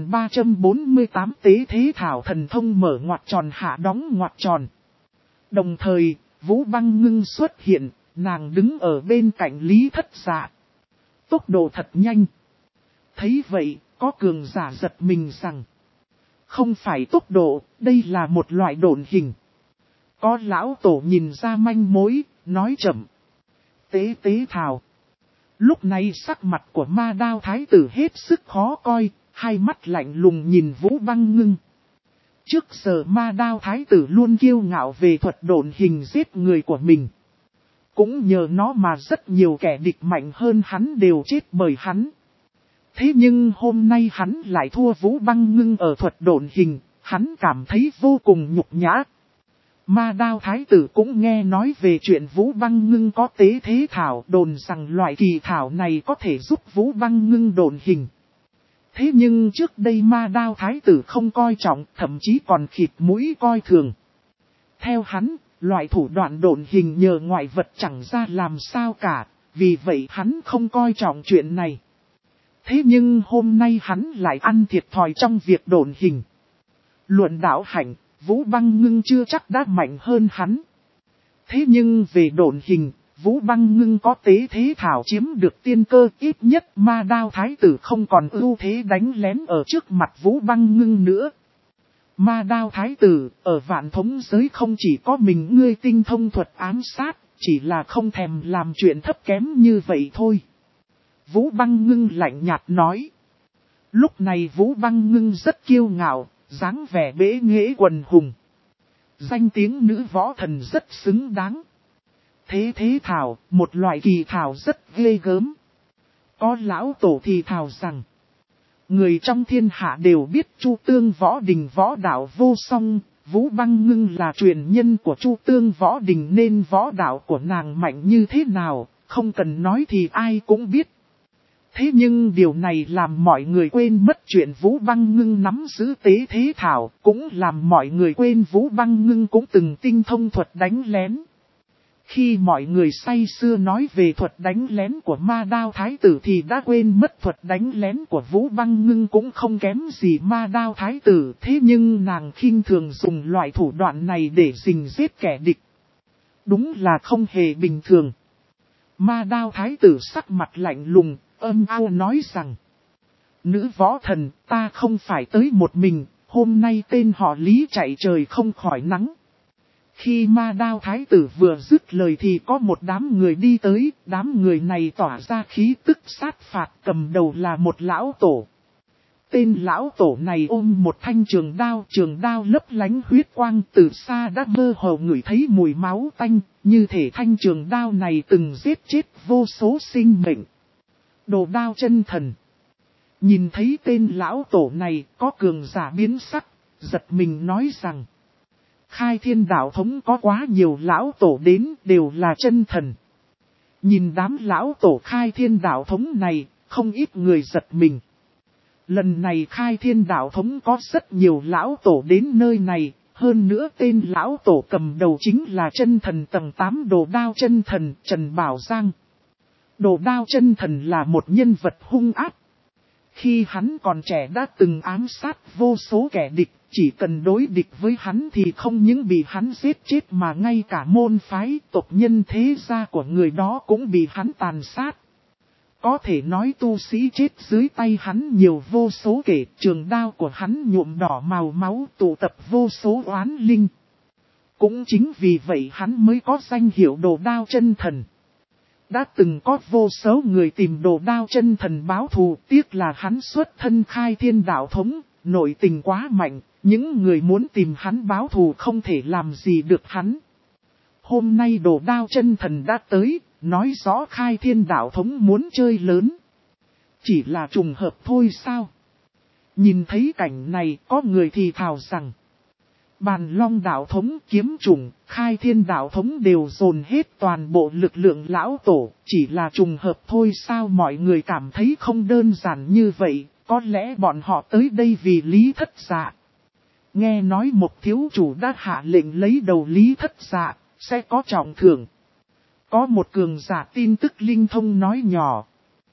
3348 tế thế thảo thần thông mở ngoặc tròn hạ đóng ngoặc tròn. Đồng thời, Vũ Băng Ngưng xuất hiện, nàng đứng ở bên cạnh Lý Thất Dạ. Tốc độ thật nhanh. Thấy vậy, có cường giả giật mình rằng, không phải tốc độ, đây là một loại độn hình. Có lão tổ nhìn ra manh mối, nói chậm. Tế tế thảo. Lúc này sắc mặt của Ma Đao thái tử hết sức khó coi, hai mắt lạnh lùng nhìn Vũ Băng Ngưng. Trước giờ Ma Đao thái tử luôn kiêu ngạo về thuật độn hình giết người của mình. Cũng nhờ nó mà rất nhiều kẻ địch mạnh hơn hắn đều chết bởi hắn. Thế nhưng hôm nay hắn lại thua Vũ Băng Ngưng ở thuật độn hình, hắn cảm thấy vô cùng nhục nhã. Ma Đao thái tử cũng nghe nói về chuyện Vũ Băng Ngưng có tế thế thảo, đồn rằng loại kỳ thảo này có thể giúp Vũ Băng Ngưng độn hình. Thế nhưng trước đây Ma Đao thái tử không coi trọng, thậm chí còn khịt mũi coi thường. Theo hắn, loại thủ đoạn độn hình nhờ ngoại vật chẳng ra làm sao cả, vì vậy hắn không coi trọng chuyện này. Thế nhưng hôm nay hắn lại ăn thiệt thòi trong việc độn hình. Luận đạo hạnh, Vũ Băng Ngưng chưa chắc đã mạnh hơn hắn. Thế nhưng về độn hình, Vũ Băng Ngưng có tế thế thảo chiếm được tiên cơ, ít nhất Ma Đao thái tử không còn ưu thế đánh lén ở trước mặt Vũ Băng Ngưng nữa. Ma Đao thái tử, ở Vạn Thống giới không chỉ có mình ngươi tinh thông thuật ám sát, chỉ là không thèm làm chuyện thấp kém như vậy thôi. Vũ Băng Ngưng lạnh nhạt nói. Lúc này Vũ Băng Ngưng rất kiêu ngạo, dáng vẻ bế nghễ quần hùng. Danh tiếng nữ võ thần rất xứng đáng. Thế thảo, một loại kỳ thảo rất ghê gớm. Có lão tổ thì thảo rằng, người trong thiên hạ đều biết Chu Tương Võ Đình võ đạo vô song, Vũ Băng Ngưng là truyền nhân của Chu Tương Võ Đình nên võ đạo của nàng mạnh như thế nào, không cần nói thì ai cũng biết. Thế nhưng điều này làm mọi người quên mất chuyện Vũ Băng Ngưng nắm giữ tế thế thảo, cũng làm mọi người quên Vũ Băng Ngưng cũng từng tinh thông thuật đánh lén. Khi mọi người say sưa nói về thuật đánh lén của Ma Đao thái tử thì đã quên mất thuật đánh lén của Vũ Băng Ngưng cũng không kém gì Ma Đao thái tử, thế nhưng nàng khinh thường dùng loại thủ đoạn này để rình giết kẻ địch. Đúng là không hề bình thường. Ma Đao thái tử sắc mặt lạnh lùng, âm ao nói rằng, nữ võ thần, ta không phải tới một mình, hôm nay tên họ Lý chạy trời không khỏi nắng. Khi Ma Đao thái tử vừa dứt lời thì có một đám người đi tới, đám người này tỏa ra khí tức sát phạt, cầm đầu là một lão tổ. Tên lão tổ này ôm một thanh trường đao lấp lánh huyết quang, từ xa đã mơ hồ ngửi thấy mùi máu tanh, như thể thanh trường đao này từng giết chết vô số sinh mệnh. Đồ đao chân thần. Nhìn thấy tên lão tổ này, có cường giả biến sắc, giật mình nói rằng, Khai Thiên Đạo Thống có quá nhiều lão tổ đến, đều là chân thần. Nhìn đám lão tổ Khai Thiên Đạo Thống này, không ít người giật mình. Lần này Khai Thiên Đạo Thống có rất nhiều lão tổ đến nơi này, hơn nữa tên lão tổ cầm đầu chính là chân thần tầng 8 Đồ Đao chân thần Trần Bảo Giang. Đồ Đao chân thần là một nhân vật hung ác. Khi hắn còn trẻ đã từng ám sát vô số kẻ địch, chỉ cần đối địch với hắn thì không những bị hắn giết chết mà ngay cả môn phái tộc nhân thế gia của người đó cũng bị hắn tàn sát. Có thể nói tu sĩ chết dưới tay hắn nhiều vô số kể, trường đao của hắn nhuộm đỏ màu máu tụ tập vô số oán linh. Cũng chính vì vậy hắn mới có danh hiệu Đồ Đao chân thần. Đã từng có vô số người tìm Đồ Đao chân thần báo thù, tiếc là hắn xuất thân Khai Thiên Đạo Thống, nội tình quá mạnh, những người muốn tìm hắn báo thù không thể làm gì được hắn. Hôm nay Đồ Đao chân thần đã tới, nói rõ Khai Thiên Đạo Thống muốn chơi lớn. Chỉ là trùng hợp thôi sao? Nhìn thấy cảnh này có người thì thào rằng, Bàn Long đạo thống, Kiếm Chủng, Khai Thiên đạo thống đều dồn hết toàn bộ lực lượng lão tổ, chỉ là trùng hợp thôi sao mọi người cảm thấy không đơn giản như vậy, có lẽ bọn họ tới đây vì Lý Thất Dạ. Nghe nói một thiếu chủ đã hạ lệnh lấy đầu Lý Thất Dạ, sẽ có trọng thưởng. Có một cường giả tin tức linh thông nói nhỏ.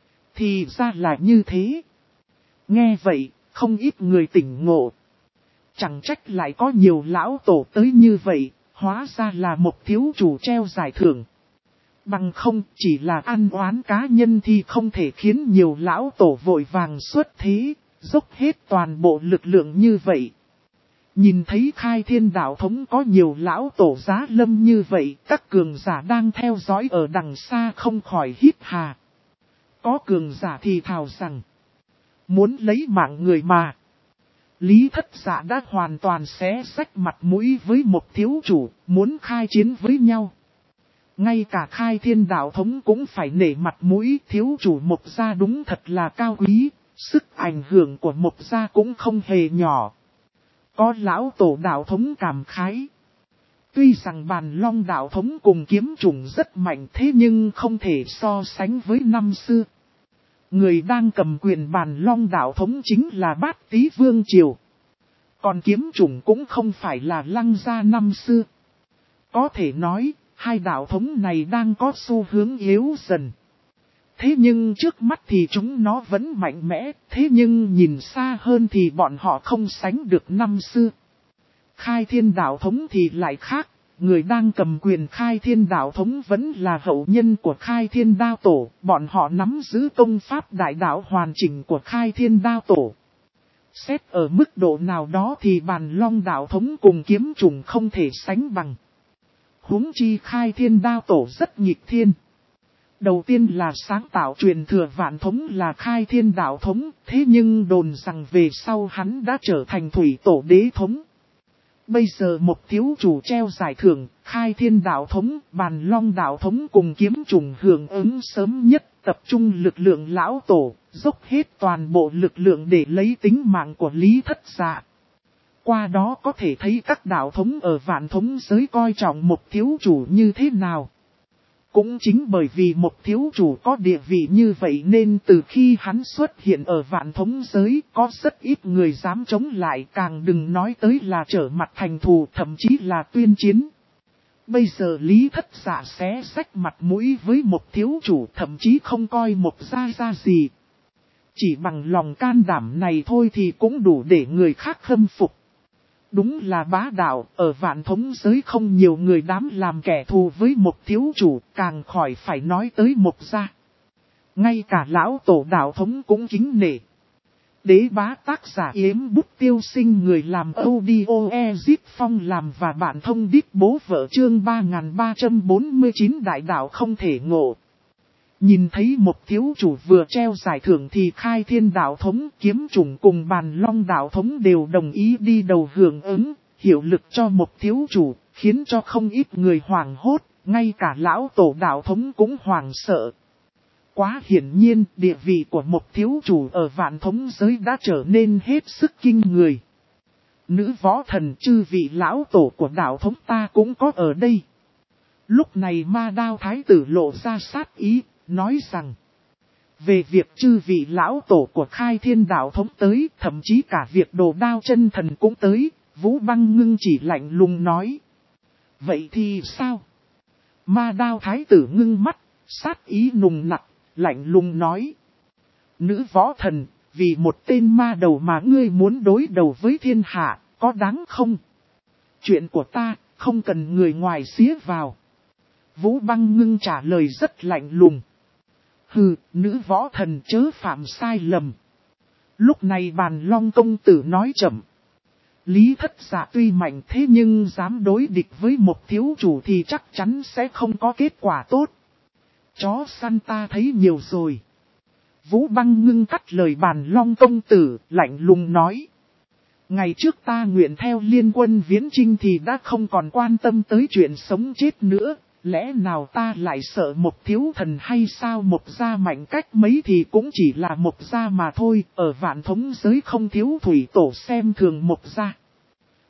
Thì ra là như thế. Nghe vậy, không ít người tỉnh ngộ. Chẳng trách lại có nhiều lão tổ tới như vậy, hóa ra là một thiếu chủ treo giải thưởng. Bằng không chỉ là ăn oán cá nhân thì không thể khiến nhiều lão tổ vội vàng xuất thế, dốc hết toàn bộ lực lượng như vậy. Nhìn thấy Khai Thiên đạo thống có nhiều lão tổ giá lâm như vậy, các cường giả đang theo dõi ở đằng xa không khỏi hít hà. Có cường giả thì thào rằng, muốn lấy mạng người mà. Lý Thất Dạ đã hoàn toàn xé rách mặt mũi với một thiếu chủ, muốn khai chiến với nhau. Ngay cả Khai Thiên đạo thống cũng phải nể mặt mũi, thiếu chủ Mộc gia đúng thật là cao quý, sức ảnh hưởng của Mộc gia cũng không hề nhỏ. Có lão tổ đạo thống cảm khái. Tuy rằng Bàn Long đạo thống cùng Kiếm Chủng rất mạnh thế nhưng không thể so sánh với năm xưa. Người đang cầm quyền Bàn Long đạo thống chính là Bát Tý Vương Triều. Còn Kiếm Chủng cũng không phải là Lăng gia năm xưa. Có thể nói, hai đạo thống này đang có xu hướng yếu dần. Thế nhưng trước mắt thì chúng nó vẫn mạnh mẽ, thế nhưng nhìn xa hơn thì bọn họ không sánh được năm xưa. Khai Thiên đạo thống thì lại khác, người đang cầm quyền Khai Thiên đạo thống vẫn là hậu nhân của Khai Thiên Đao Tổ, bọn họ nắm giữ công pháp đại đạo hoàn chỉnh của Khai Thiên Đao Tổ. Xét ở mức độ nào đó thì Bàn Long đạo thống cùng Kiếm Chủng không thể sánh bằng. Huống chi Khai Thiên Đao Tổ rất nghịch thiên. Đầu tiên là sáng tạo truyền thừa vạn thống là Khai Thiên đạo thống, thế nhưng đồn rằng về sau hắn đã trở thành thủy tổ đế thống. Bây giờ một thiếu chủ treo giải thưởng, Khai Thiên đạo thống, Bàn Long đạo thống cùng Kiếm Chủng hưởng ứng sớm nhất, tập trung lực lượng lão tổ, dốc hết toàn bộ lực lượng để lấy tính mạng của Lý Thất Dạ. Qua đó có thể thấy các đạo thống ở vạn thống giới coi trọng một thiếu chủ như thế nào. Cũng chính bởi vì một thiếu chủ có địa vị như vậy nên từ khi hắn xuất hiện ở vạn thống giới có rất ít người dám chống lại, càng đừng nói tới là trở mặt thành thù, thậm chí là tuyên chiến. Bây giờ Lý Thất Dạ xé rách mặt mũi với một thiếu chủ, thậm chí không coi một gia ra gì. Chỉ bằng lòng can đảm này thôi thì cũng đủ để người khác khâm phục. Đúng là bá đạo, ở vạn thống giới không nhiều người dám làm kẻ thù với một thiếu chủ, càng khỏi phải nói tới một gia. Ngay cả lão tổ đạo thống cũng kính nể. Đế bá tác giả Yếm Bút Tiêu Sinh, người làm audio Ezip Phong làm và bạn thông đít bố vợ, chương 3349 đại đạo không thể ngộ. Nhìn thấy một thiếu chủ vừa treo giải thưởng thì Khai Thiên đạo thống, Kiếm Chủng cùng Bàn Long đạo thống đều đồng ý đi đầu hưởng ứng, hiệu lực cho một thiếu chủ, khiến cho không ít người hoảng hốt, ngay cả lão tổ đạo thống cũng hoảng sợ. Quá hiển nhiên, địa vị của một thiếu chủ ở vạn thống giới đã trở nên hết sức kinh người. Nữ võ thần, chư vị lão tổ của đạo thống ta cũng có ở đây. Lúc này Ma Đao thái tử lộ ra sát ý, nói rằng, về việc chư vị lão tổ của Khai Thiên đạo thống tới, thậm chí cả việc Đồ Đao chân thần cũng tới, Vũ Băng Ngưng chỉ lạnh lùng nói. Vậy thì sao? Ma Đao thái tử ngưng mắt, sát ý nùng nặc, lạnh lùng nói. Nữ võ thần, vì một tên ma đầu mà ngươi muốn đối đầu với thiên hạ, có đáng không? Chuyện của ta, không cần người ngoài xía vào. Vũ Băng Ngưng trả lời rất lạnh lùng. Hừ, nữ võ thần chớ phạm sai lầm. Lúc này Bàn Long công tử nói chậm. Lý Thất Dạ tuy mạnh thế nhưng dám đối địch với một thiếu chủ thì chắc chắn sẽ không có kết quả tốt. Chó săn ta thấy nhiều rồi. Vũ Băng Ngưng cắt lời Bàn Long công tử, lạnh lùng nói. Ngày trước ta nguyện theo liên quân viễn chinh thì đã không còn quan tâm tới chuyện sống chết nữa. Lẽ nào ta lại sợ một thiếu thần hay sao? Một gia mạnh cách mấy thì cũng chỉ là một gia mà thôi, ở vạn thống giới không thiếu thủy tổ xem thường một gia.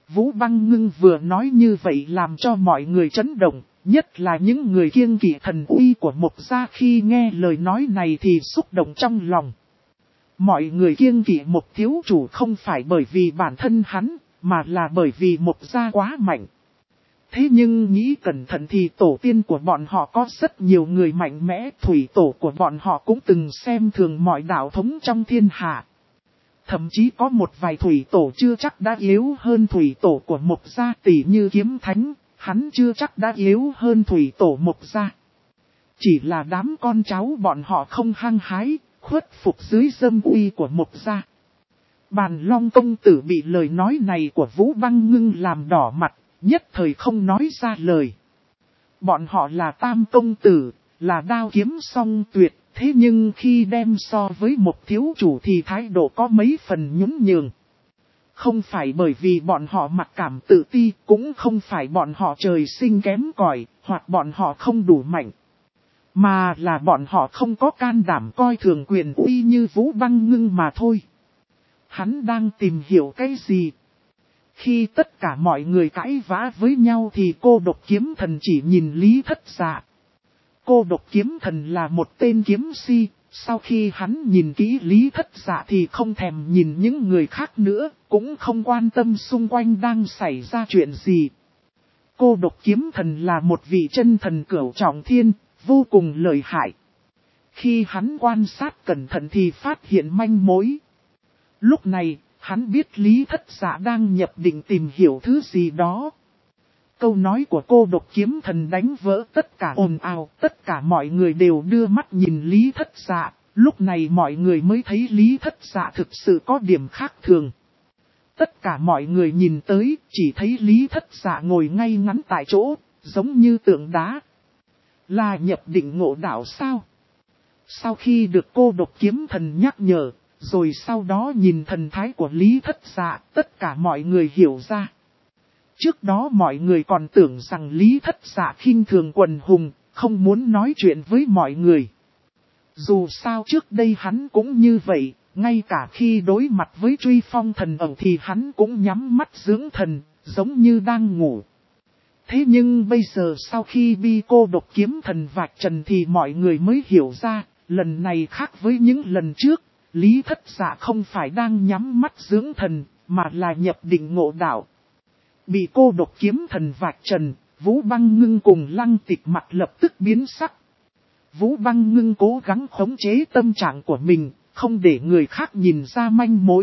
Vũ Băng Ngưng vừa nói như vậy làm cho mọi người chấn động, nhất là những người kiêng kỵ thần uy của Mộc gia khi nghe lời nói này thì xúc động trong lòng. Mọi người kiêng kỵ Mộc thiếu chủ không phải bởi vì bản thân hắn, mà là bởi vì Mộc gia quá mạnh. Thế nhưng nghĩ cẩn thận thì tổ tiên của bọn họ có rất nhiều người mạnh mẽ, thủy tổ của bọn họ cũng từng xem thường mọi đạo thống trong thiên hạ. Thậm chí có một vài thủy tổ chưa chắc đã yếu hơn thủy tổ của Mộc gia, tỷ như Kiếm Thánh, hắn chưa chắc đã yếu hơn thủy tổ Mộc gia. Chỉ là đám con cháu bọn họ không hăng hái, khuất phục dưới dâm uy của Mộc gia. Bàn Long công tử bị lời nói này của Vũ Băng Ngưng làm đỏ mặt, nhất thời không nói ra lời. Bọn họ là tam công tử, là đao kiếm song tuyệt, thế nhưng khi đem so với một thiếu chủ thì thái độ có mấy phần nhún nhường. Không phải bởi vì bọn họ mặc cảm tự ti, cũng không phải bọn họ trời sinh kém cỏi, hoặc bọn họ không đủ mạnh. Mà là bọn họ không có can đảm coi thường quyền uy như Vũ Băng Ngưng mà thôi. Hắn đang tìm hiểu cái gì? Khi tất cả mọi người cãi vã với nhau thì cô độc kiếm thần chỉ nhìn Lý Thất Dạ. Cô độc kiếm thần là một tên kiếm si, sau khi hắn nhìn kỹ Lý Thất Dạ thì không thèm nhìn những người khác nữa, cũng không quan tâm xung quanh đang xảy ra chuyện gì. Cô độc kiếm thần là một vị chân thần cửu trọng thiên, vô cùng lợi hại. Khi hắn quan sát cẩn thận thì phát hiện manh mối. Lúc này, hắn biết Lý Thất Dạ đang nhập định tìm hiểu thứ gì đó. Câu nói của cô độc kiếm thần đánh vỡ tất cả ồn ào, tất cả mọi người đều đưa mắt nhìn Lý Thất Dạ, lúc này mọi người mới thấy Lý Thất Dạ thực sự có điểm khác thường. Tất cả mọi người nhìn tới, chỉ thấy Lý Thất Dạ ngồi ngay ngắn tại chỗ, giống như tượng đá. Là nhập định ngộ đạo sao? Sau khi được cô độc kiếm thần nhắc nhở, rồi sau đó nhìn thần thái của Lý Thất Dạ, tất cả mọi người hiểu ra. Trước đó mọi người còn tưởng rằng Lý Thất Dạ khinh thường quần hùng, không muốn nói chuyện với mọi người. Dù sao trước đây hắn cũng như vậy, ngay cả khi đối mặt với Truy Phong thần ẩu thì hắn cũng nhắm mắt dưỡng thần, giống như đang ngủ. Thế nhưng bây giờ sau khi bi cô độc kiếm thần vạch trần thì mọi người mới hiểu ra, lần này khác với những lần trước, Lý Thất Dạ không phải đang nhắm mắt dưỡng thần, mà là nhập định ngộ đạo. Bị cô độc kiếm thần vạch trần, Vũ Băng Ngưng cùng Lăng Tịch mặt lập tức biến sắc. Vũ Băng Ngưng cố gắng khống chế tâm trạng của mình, không để người khác nhìn ra manh mối.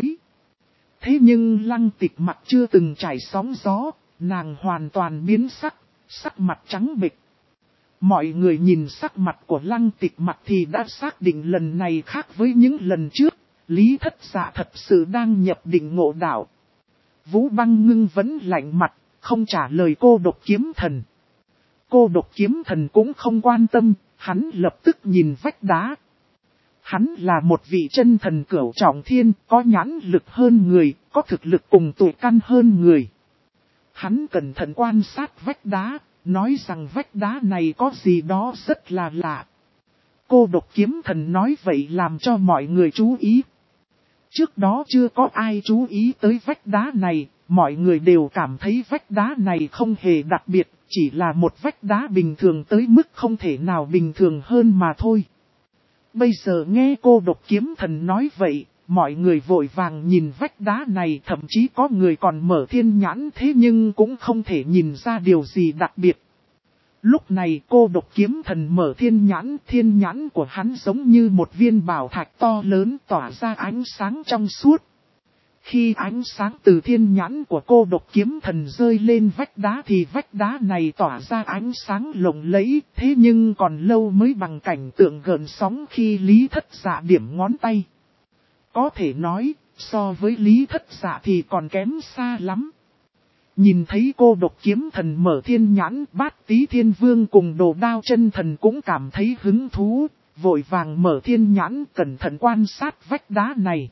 Thế nhưng Lăng Tịch mặt chưa từng trải sóng gió, nàng hoàn toàn biến sắc, sắc mặt trắng bệch. Mọi người nhìn sắc mặt của Lăng Tịch mặt thì đã xác định lần này khác với những lần trước, Lý Thất Dạ thật sự đang nhập định ngộ đạo. Vũ Băng Ngưng vẫn lạnh mặt, không trả lời cô độc kiếm thần. Cô độc kiếm thần cũng không quan tâm, hắn lập tức nhìn vách đá. Hắn là một vị chân thần cửu trọng thiên, có nhãn lực hơn người, có thực lực cùng tuổi căn hơn người. Hắn cẩn thận quan sát vách đá, nói rằng vách đá này có gì đó rất là lạ. Cô độc kiếm thần nói vậy làm cho mọi người chú ý. Trước đó chưa có ai chú ý tới vách đá này, mọi người đều cảm thấy vách đá này không hề đặc biệt, chỉ là một vách đá bình thường tới mức không thể nào bình thường hơn mà thôi. Bây giờ nghe cô độc kiếm thần nói vậy, mọi người vội vàng nhìn vách đá này, thậm chí có người còn mở thiên nhãn thế nhưng cũng không thể nhìn ra điều gì đặc biệt. Lúc này cô độc kiếm thần mở thiên nhãn của hắn giống như một viên bảo thạch to lớn tỏa ra ánh sáng trong suốt. Khi ánh sáng từ thiên nhãn của cô độc kiếm thần rơi lên vách đá thì vách đá này tỏa ra ánh sáng lộng lẫy, thế nhưng còn lâu mới bằng cảnh tượng gợn sóng khi Lý Thất Dạ điểm ngón tay. Có thể nói, so với Lý Thất Dạ thì còn kém xa lắm. Nhìn thấy cô độc kiếm thần mở thiên nhãn, Bát Tí Thiên Vương cùng Đồ Đao Chân Thần cũng cảm thấy hứng thú, vội vàng mở thiên nhãn cẩn thận quan sát vách đá này.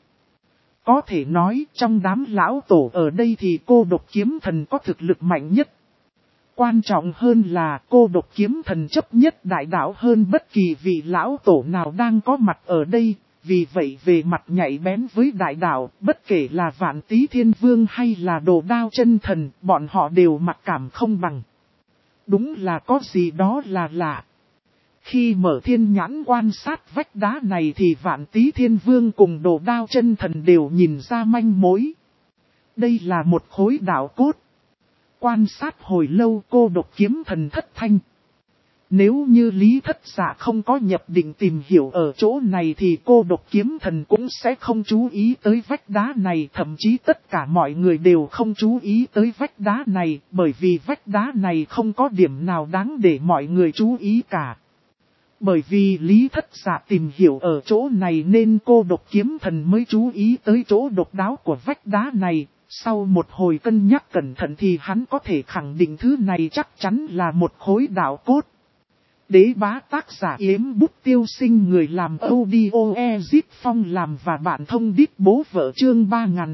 Có thể nói trong đám lão tổ ở đây thì cô độc kiếm thần có thực lực mạnh nhất. Quan trọng hơn là cô độc kiếm thần chấp nhất đại đạo hơn bất kỳ vị lão tổ nào đang có mặt ở đây, Vì vậy về mặt nhạy bén với đại đạo, bất kể là Vạn Tý Thiên Vương hay là Đồ Đao Chân Thần, bọn họ đều mặc cảm không bằng. Đúng là có gì đó là lạ. Khi mở thiên nhãn quan sát vách đá này thì Vạn Tý Thiên Vương cùng Đồ Đao Chân Thần đều nhìn ra manh mối. Đây là một khối đạo cốt. Quan sát hồi lâu Cô Độc Kiếm Thần thất thanh. Nếu như Lý Thất Dạ không có nhập định tìm hiểu ở chỗ này thì Cô Độc Kiếm Thần cũng sẽ không chú ý tới vách đá này. Thậm chí tất cả mọi người đều không chú ý tới vách đá này, bởi vì vách đá này không có điểm nào đáng để mọi người chú ý cả. Bởi vì Lý Thất Dạ tìm hiểu ở chỗ này nên Cô Độc Kiếm Thần mới chú ý tới chỗ độc đáo của vách đá này. Sau một hồi cân nhắc cẩn thận thì hắn có thể khẳng định thứ này chắc chắn là một khối đạo cốt. Đế Bá tác giả Yếm Bút Tiêu Sinh, người làm audio Ezit Phong làm và bạn thông đít bố vợ chương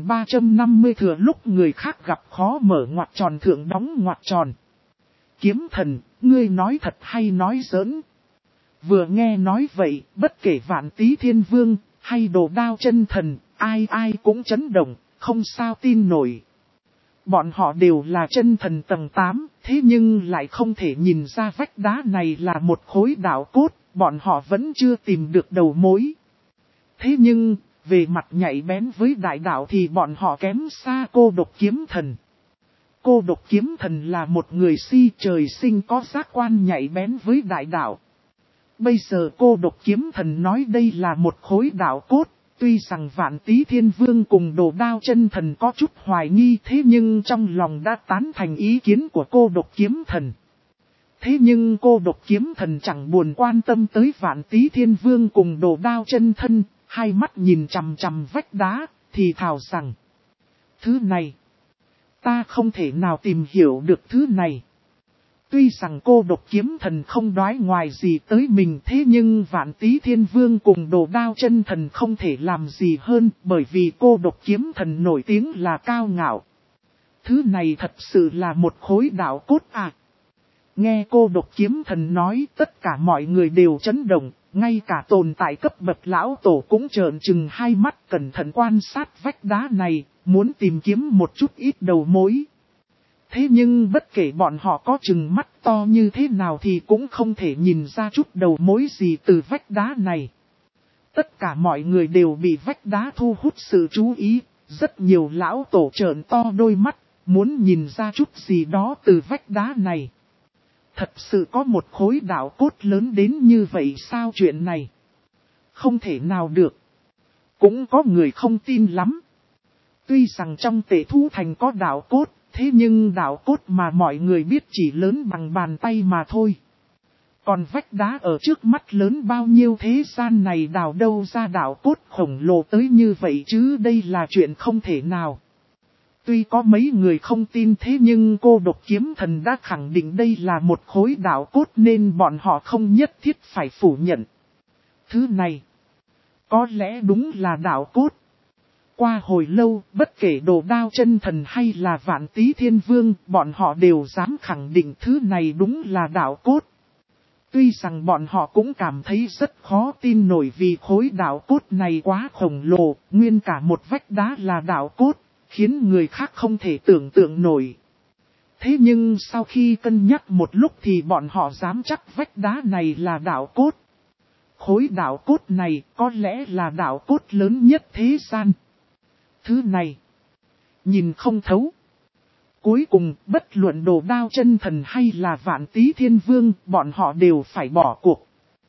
3350 thừa lúc người khác gặp khó mở ngoặc tròn thượng đóng ngoặc tròn. Kiếm thần, ngươi nói thật hay nói giỡn? Vừa nghe nói vậy, bất kể Vạn Tý Thiên Vương hay Đồ Đao Chân Thần, ai cũng chấn động, không sao tin nổi. Bọn họ đều là chân thần tầng 8, thế nhưng lại không thể nhìn ra vách đá này là một khối đạo cốt, bọn họ vẫn chưa tìm được đầu mối. Thế nhưng, về mặt nhạy bén với đại đạo thì bọn họ kém xa Cô Độc Kiếm Thần. Cô Độc Kiếm Thần là một người trời sinh có giác quan nhạy bén với đại đạo. Bây giờ Cô Độc Kiếm Thần nói đây là một khối đạo cốt. Tuy rằng Vạn Tý Thiên Vương cùng Đồ Đao Chân Thần có chút hoài nghi, thế nhưng trong lòng đã tán thành ý kiến của Cô Độc Kiếm Thần. Thế nhưng Cô Độc Kiếm Thần chẳng buồn quan tâm tới Vạn Tý Thiên Vương cùng Đồ Đao Chân Thần, hai mắt nhìn chằm chằm vách đá, thì thào rằng: thứ này, ta không thể nào tìm hiểu được thứ này. Tuy rằng Cô Độc Kiếm Thần không đoái ngoài gì tới mình, thế nhưng Vạn Tý Thiên Vương cùng Đồ Đao Chân Thần không thể làm gì hơn, bởi vì Cô Độc Kiếm Thần nổi tiếng là cao ngạo. Thứ này thật sự là một khối đạo cốt à? Nghe Cô Độc Kiếm Thần nói, tất cả mọi người đều chấn động, ngay cả tồn tại cấp bậc lão tổ cũng trợn trừng hai mắt cẩn thận quan sát vách đá này, muốn tìm kiếm một chút ít đầu mối. Thế nhưng bất kể bọn họ có chừng mắt to như thế nào thì cũng không thể nhìn ra chút đầu mối gì từ vách đá này. Tất cả mọi người đều bị vách đá thu hút sự chú ý, rất nhiều lão tổ trợn to đôi mắt, muốn nhìn ra chút gì đó từ vách đá này. Thật sự có một khối đạo cốt lớn đến như vậy sao? Chuyện này không thể nào được. Cũng có người không tin lắm. Tuy rằng trong Tệ Thu Thành có đạo cốt, thế nhưng đạo cốt mà mọi người biết chỉ lớn bằng bàn tay mà thôi. Còn vách đá ở trước mắt lớn bao nhiêu, thế gian này đào đâu ra đạo cốt khổng lồ tới như vậy chứ, đây là chuyện không thể nào. Tuy có mấy người không tin, thế nhưng Cô Độc Kiếm Thần đã khẳng định đây là một khối đạo cốt nên bọn họ không nhất thiết phải phủ nhận. Thứ này, có lẽ đúng là đạo cốt. Qua hồi lâu, bất kể Đồ Đao Chân Thần hay là Vạn Tý Thiên Vương, bọn họ đều dám khẳng định thứ này đúng là đạo cốt. Tuy rằng bọn họ cũng cảm thấy rất khó tin nổi vì khối đạo cốt này quá khổng lồ, nguyên cả một vách đá là đạo cốt, khiến người khác không thể tưởng tượng nổi. Thế nhưng sau khi cân nhắc một lúc thì bọn họ dám chắc vách đá này là đạo cốt. Khối đạo cốt này có lẽ là đạo cốt lớn nhất thế gian. Thứ này, nhìn không thấu. Cuối cùng, bất luận Đồ Đao Chân Thần hay là Vạn Tý Thiên Vương, bọn họ đều phải bỏ cuộc.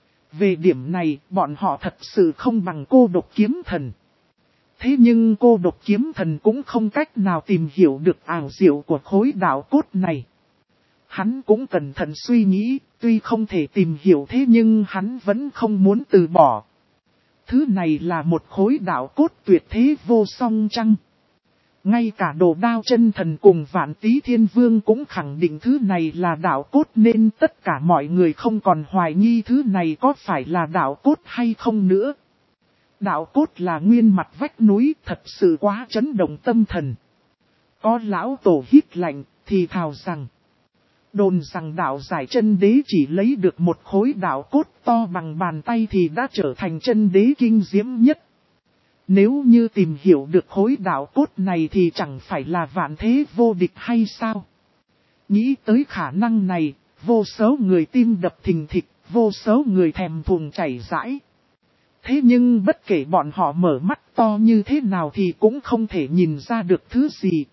Về điểm này, bọn họ thật sự không bằng Cô Độc Kiếm Thần. Thế nhưng Cô Độc Kiếm Thần cũng không cách nào tìm hiểu được ảo diệu của khối đạo cốt này. Hắn cũng cẩn thận suy nghĩ, tuy không thể tìm hiểu thế nhưng hắn vẫn không muốn từ bỏ. Thứ này là một khối đạo cốt tuyệt thế vô song chăng? Ngay cả Đồ Đao Chân Thần cùng Vạn Tý Thiên Vương cũng khẳng định thứ này là đạo cốt nên tất cả mọi người không còn hoài nghi thứ này có phải là đạo cốt hay không nữa. Đạo cốt là nguyên mặt vách núi, thật sự quá chấn động tâm thần. Có lão tổ hít lạnh, thì thào rằng: Đồn rằng đạo giải chân đế chỉ lấy được một khối đạo cốt to bằng bàn tay thì đã trở thành chân đế kinh diễm nhất. Nếu như tìm hiểu được khối đạo cốt này thì chẳng phải là vạn thế vô địch hay sao? Nghĩ tới khả năng này, vô số người tim đập thình thịch, vô số người thèm thuồng chảy rãi. Thế nhưng bất kể bọn họ mở mắt to như thế nào thì cũng không thể nhìn ra được thứ gì.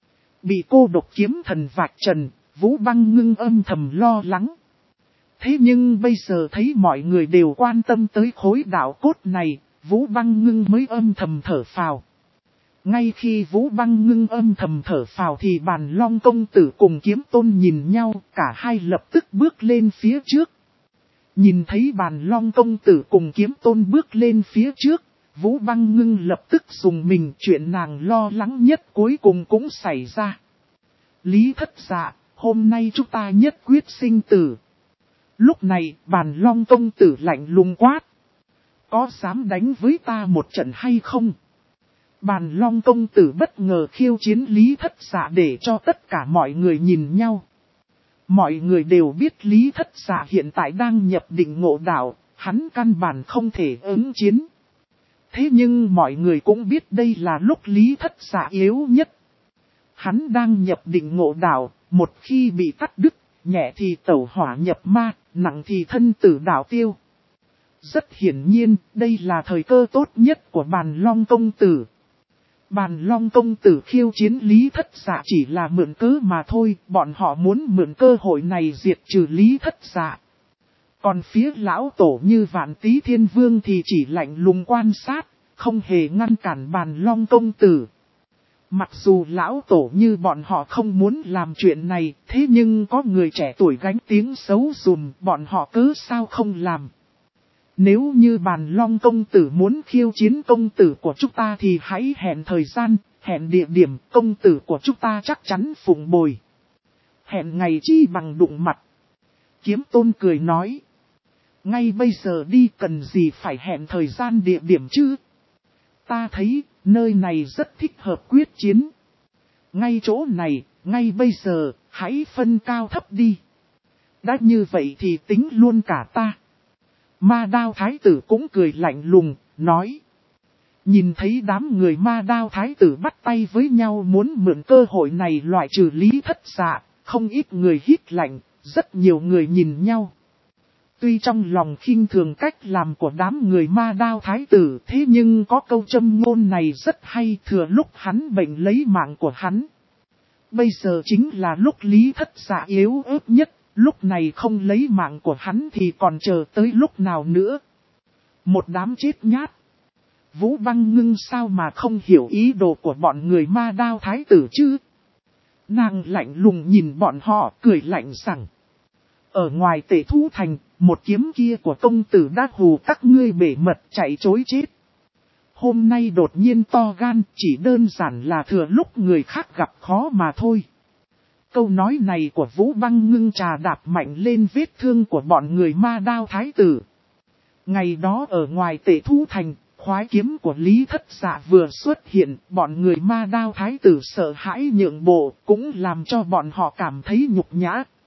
Bị cô độc kiếm thần vạch trần, Vũ Băng Ngưng âm thầm lo lắng. Thế nhưng bây giờ thấy mọi người đều quan tâm tới khối đạo cốt này, Vũ Băng Ngưng mới âm thầm thở phào. Ngay khi Vũ Băng Ngưng âm thầm thở phào thì Bàn Long công tử cùng Kiếm Tôn nhìn nhau, cả hai lập tức bước lên phía trước. Nhìn thấy Bàn Long công tử cùng Kiếm Tôn bước lên phía trước, Vũ Băng Ngưng lập tức dùng mình, chuyện nàng lo lắng nhất cuối cùng cũng xảy ra. Lý Thất Dạ, hôm nay chúng ta nhất quyết sinh tử. Lúc này, Bàn Long công tử lạnh lùng quát. Có dám đánh với ta một trận hay không? Bàn Long công tử bất ngờ khiêu chiến Lý Thất Dạ để cho tất cả mọi người nhìn nhau. Mọi người đều biết Lý Thất Dạ hiện tại đang nhập định ngộ đạo, hắn căn bản không thể ứng chiến. Thế nhưng mọi người cũng biết đây là lúc Lý Thất Dạ yếu nhất. Hắn đang nhập định ngộ đạo, một khi bị cắt đứt, nhẹ thì tẩu hỏa nhập ma, nặng thì thân tử đạo tiêu. Rất hiển nhiên, đây là thời cơ tốt nhất của Bàn Long công tử. Bàn Long công tử khiêu chiến Lý Thất Dạ chỉ là mượn cớ mà thôi, bọn họ muốn mượn cơ hội này diệt trừ Lý Thất Dạ. Còn phía lão tổ như Vạn Tý Thiên Vương thì chỉ lạnh lùng quan sát, không hề ngăn cản Bàn Long công tử. Mặc dù lão tổ như bọn họ không muốn làm chuyện này, thế nhưng có người trẻ tuổi gánh tiếng xấu dùm, bọn họ cứ sao không làm. Nếu như Bàn Long công tử muốn khiêu chiến công tử của chúng ta thì hãy hẹn thời gian, hẹn địa điểm, công tử của chúng ta chắc chắn phụng bồi. Hẹn ngày chi bằng đụng mặt. Kiếm Tôn cười nói. Ngay bây giờ đi, cần gì phải hẹn thời gian địa điểm chứ? Ta thấy, nơi này rất thích hợp quyết chiến. Ngay chỗ này, ngay bây giờ, hãy phân cao thấp đi. Đã như vậy thì tính luôn cả ta. Ma Đao Thái tử cũng cười lạnh lùng, nói. Nhìn thấy đám người Ma Đao Thái tử bắt tay với nhau muốn mượn cơ hội này loại trừ Lý Thất Dạ, không ít người hít lạnh, rất nhiều người nhìn nhau. Tuy trong lòng khinh thường cách làm của đám người Ma Đao Thái tử, thế nhưng có câu châm ngôn này rất hay, thừa lúc hắn bệnh lấy mạng của hắn. Bây giờ chính là lúc Lý Thất Dạ yếu ớt nhất. Lúc này không lấy mạng của hắn thì còn chờ tới lúc nào nữa. Một đám chết nhát. Vũ Băng Ngưng sao mà không hiểu ý đồ của bọn người Ma Đao Thái tử chứ? Nàng lạnh lùng nhìn bọn họ, cười lạnh rằng. Ở ngoài Tể Thu Thành, một kiếm kia của công tử đã hù các ngươi bể mật chạy trối chết. Hôm nay đột nhiên to gan, chỉ đơn giản là thừa lúc người khác gặp khó mà thôi. Câu nói này của Vũ Băng Ngưng trà đạp mạnh lên vết thương của bọn người Ma Đao Thái tử. Ngày đó ở ngoài Tể Thu Thành, khoái kiếm của Lý Thất Dạ vừa xuất hiện, bọn người Ma Đao Thái tử sợ hãi nhượng bộ, cũng làm cho bọn họ cảm thấy nhục nhã.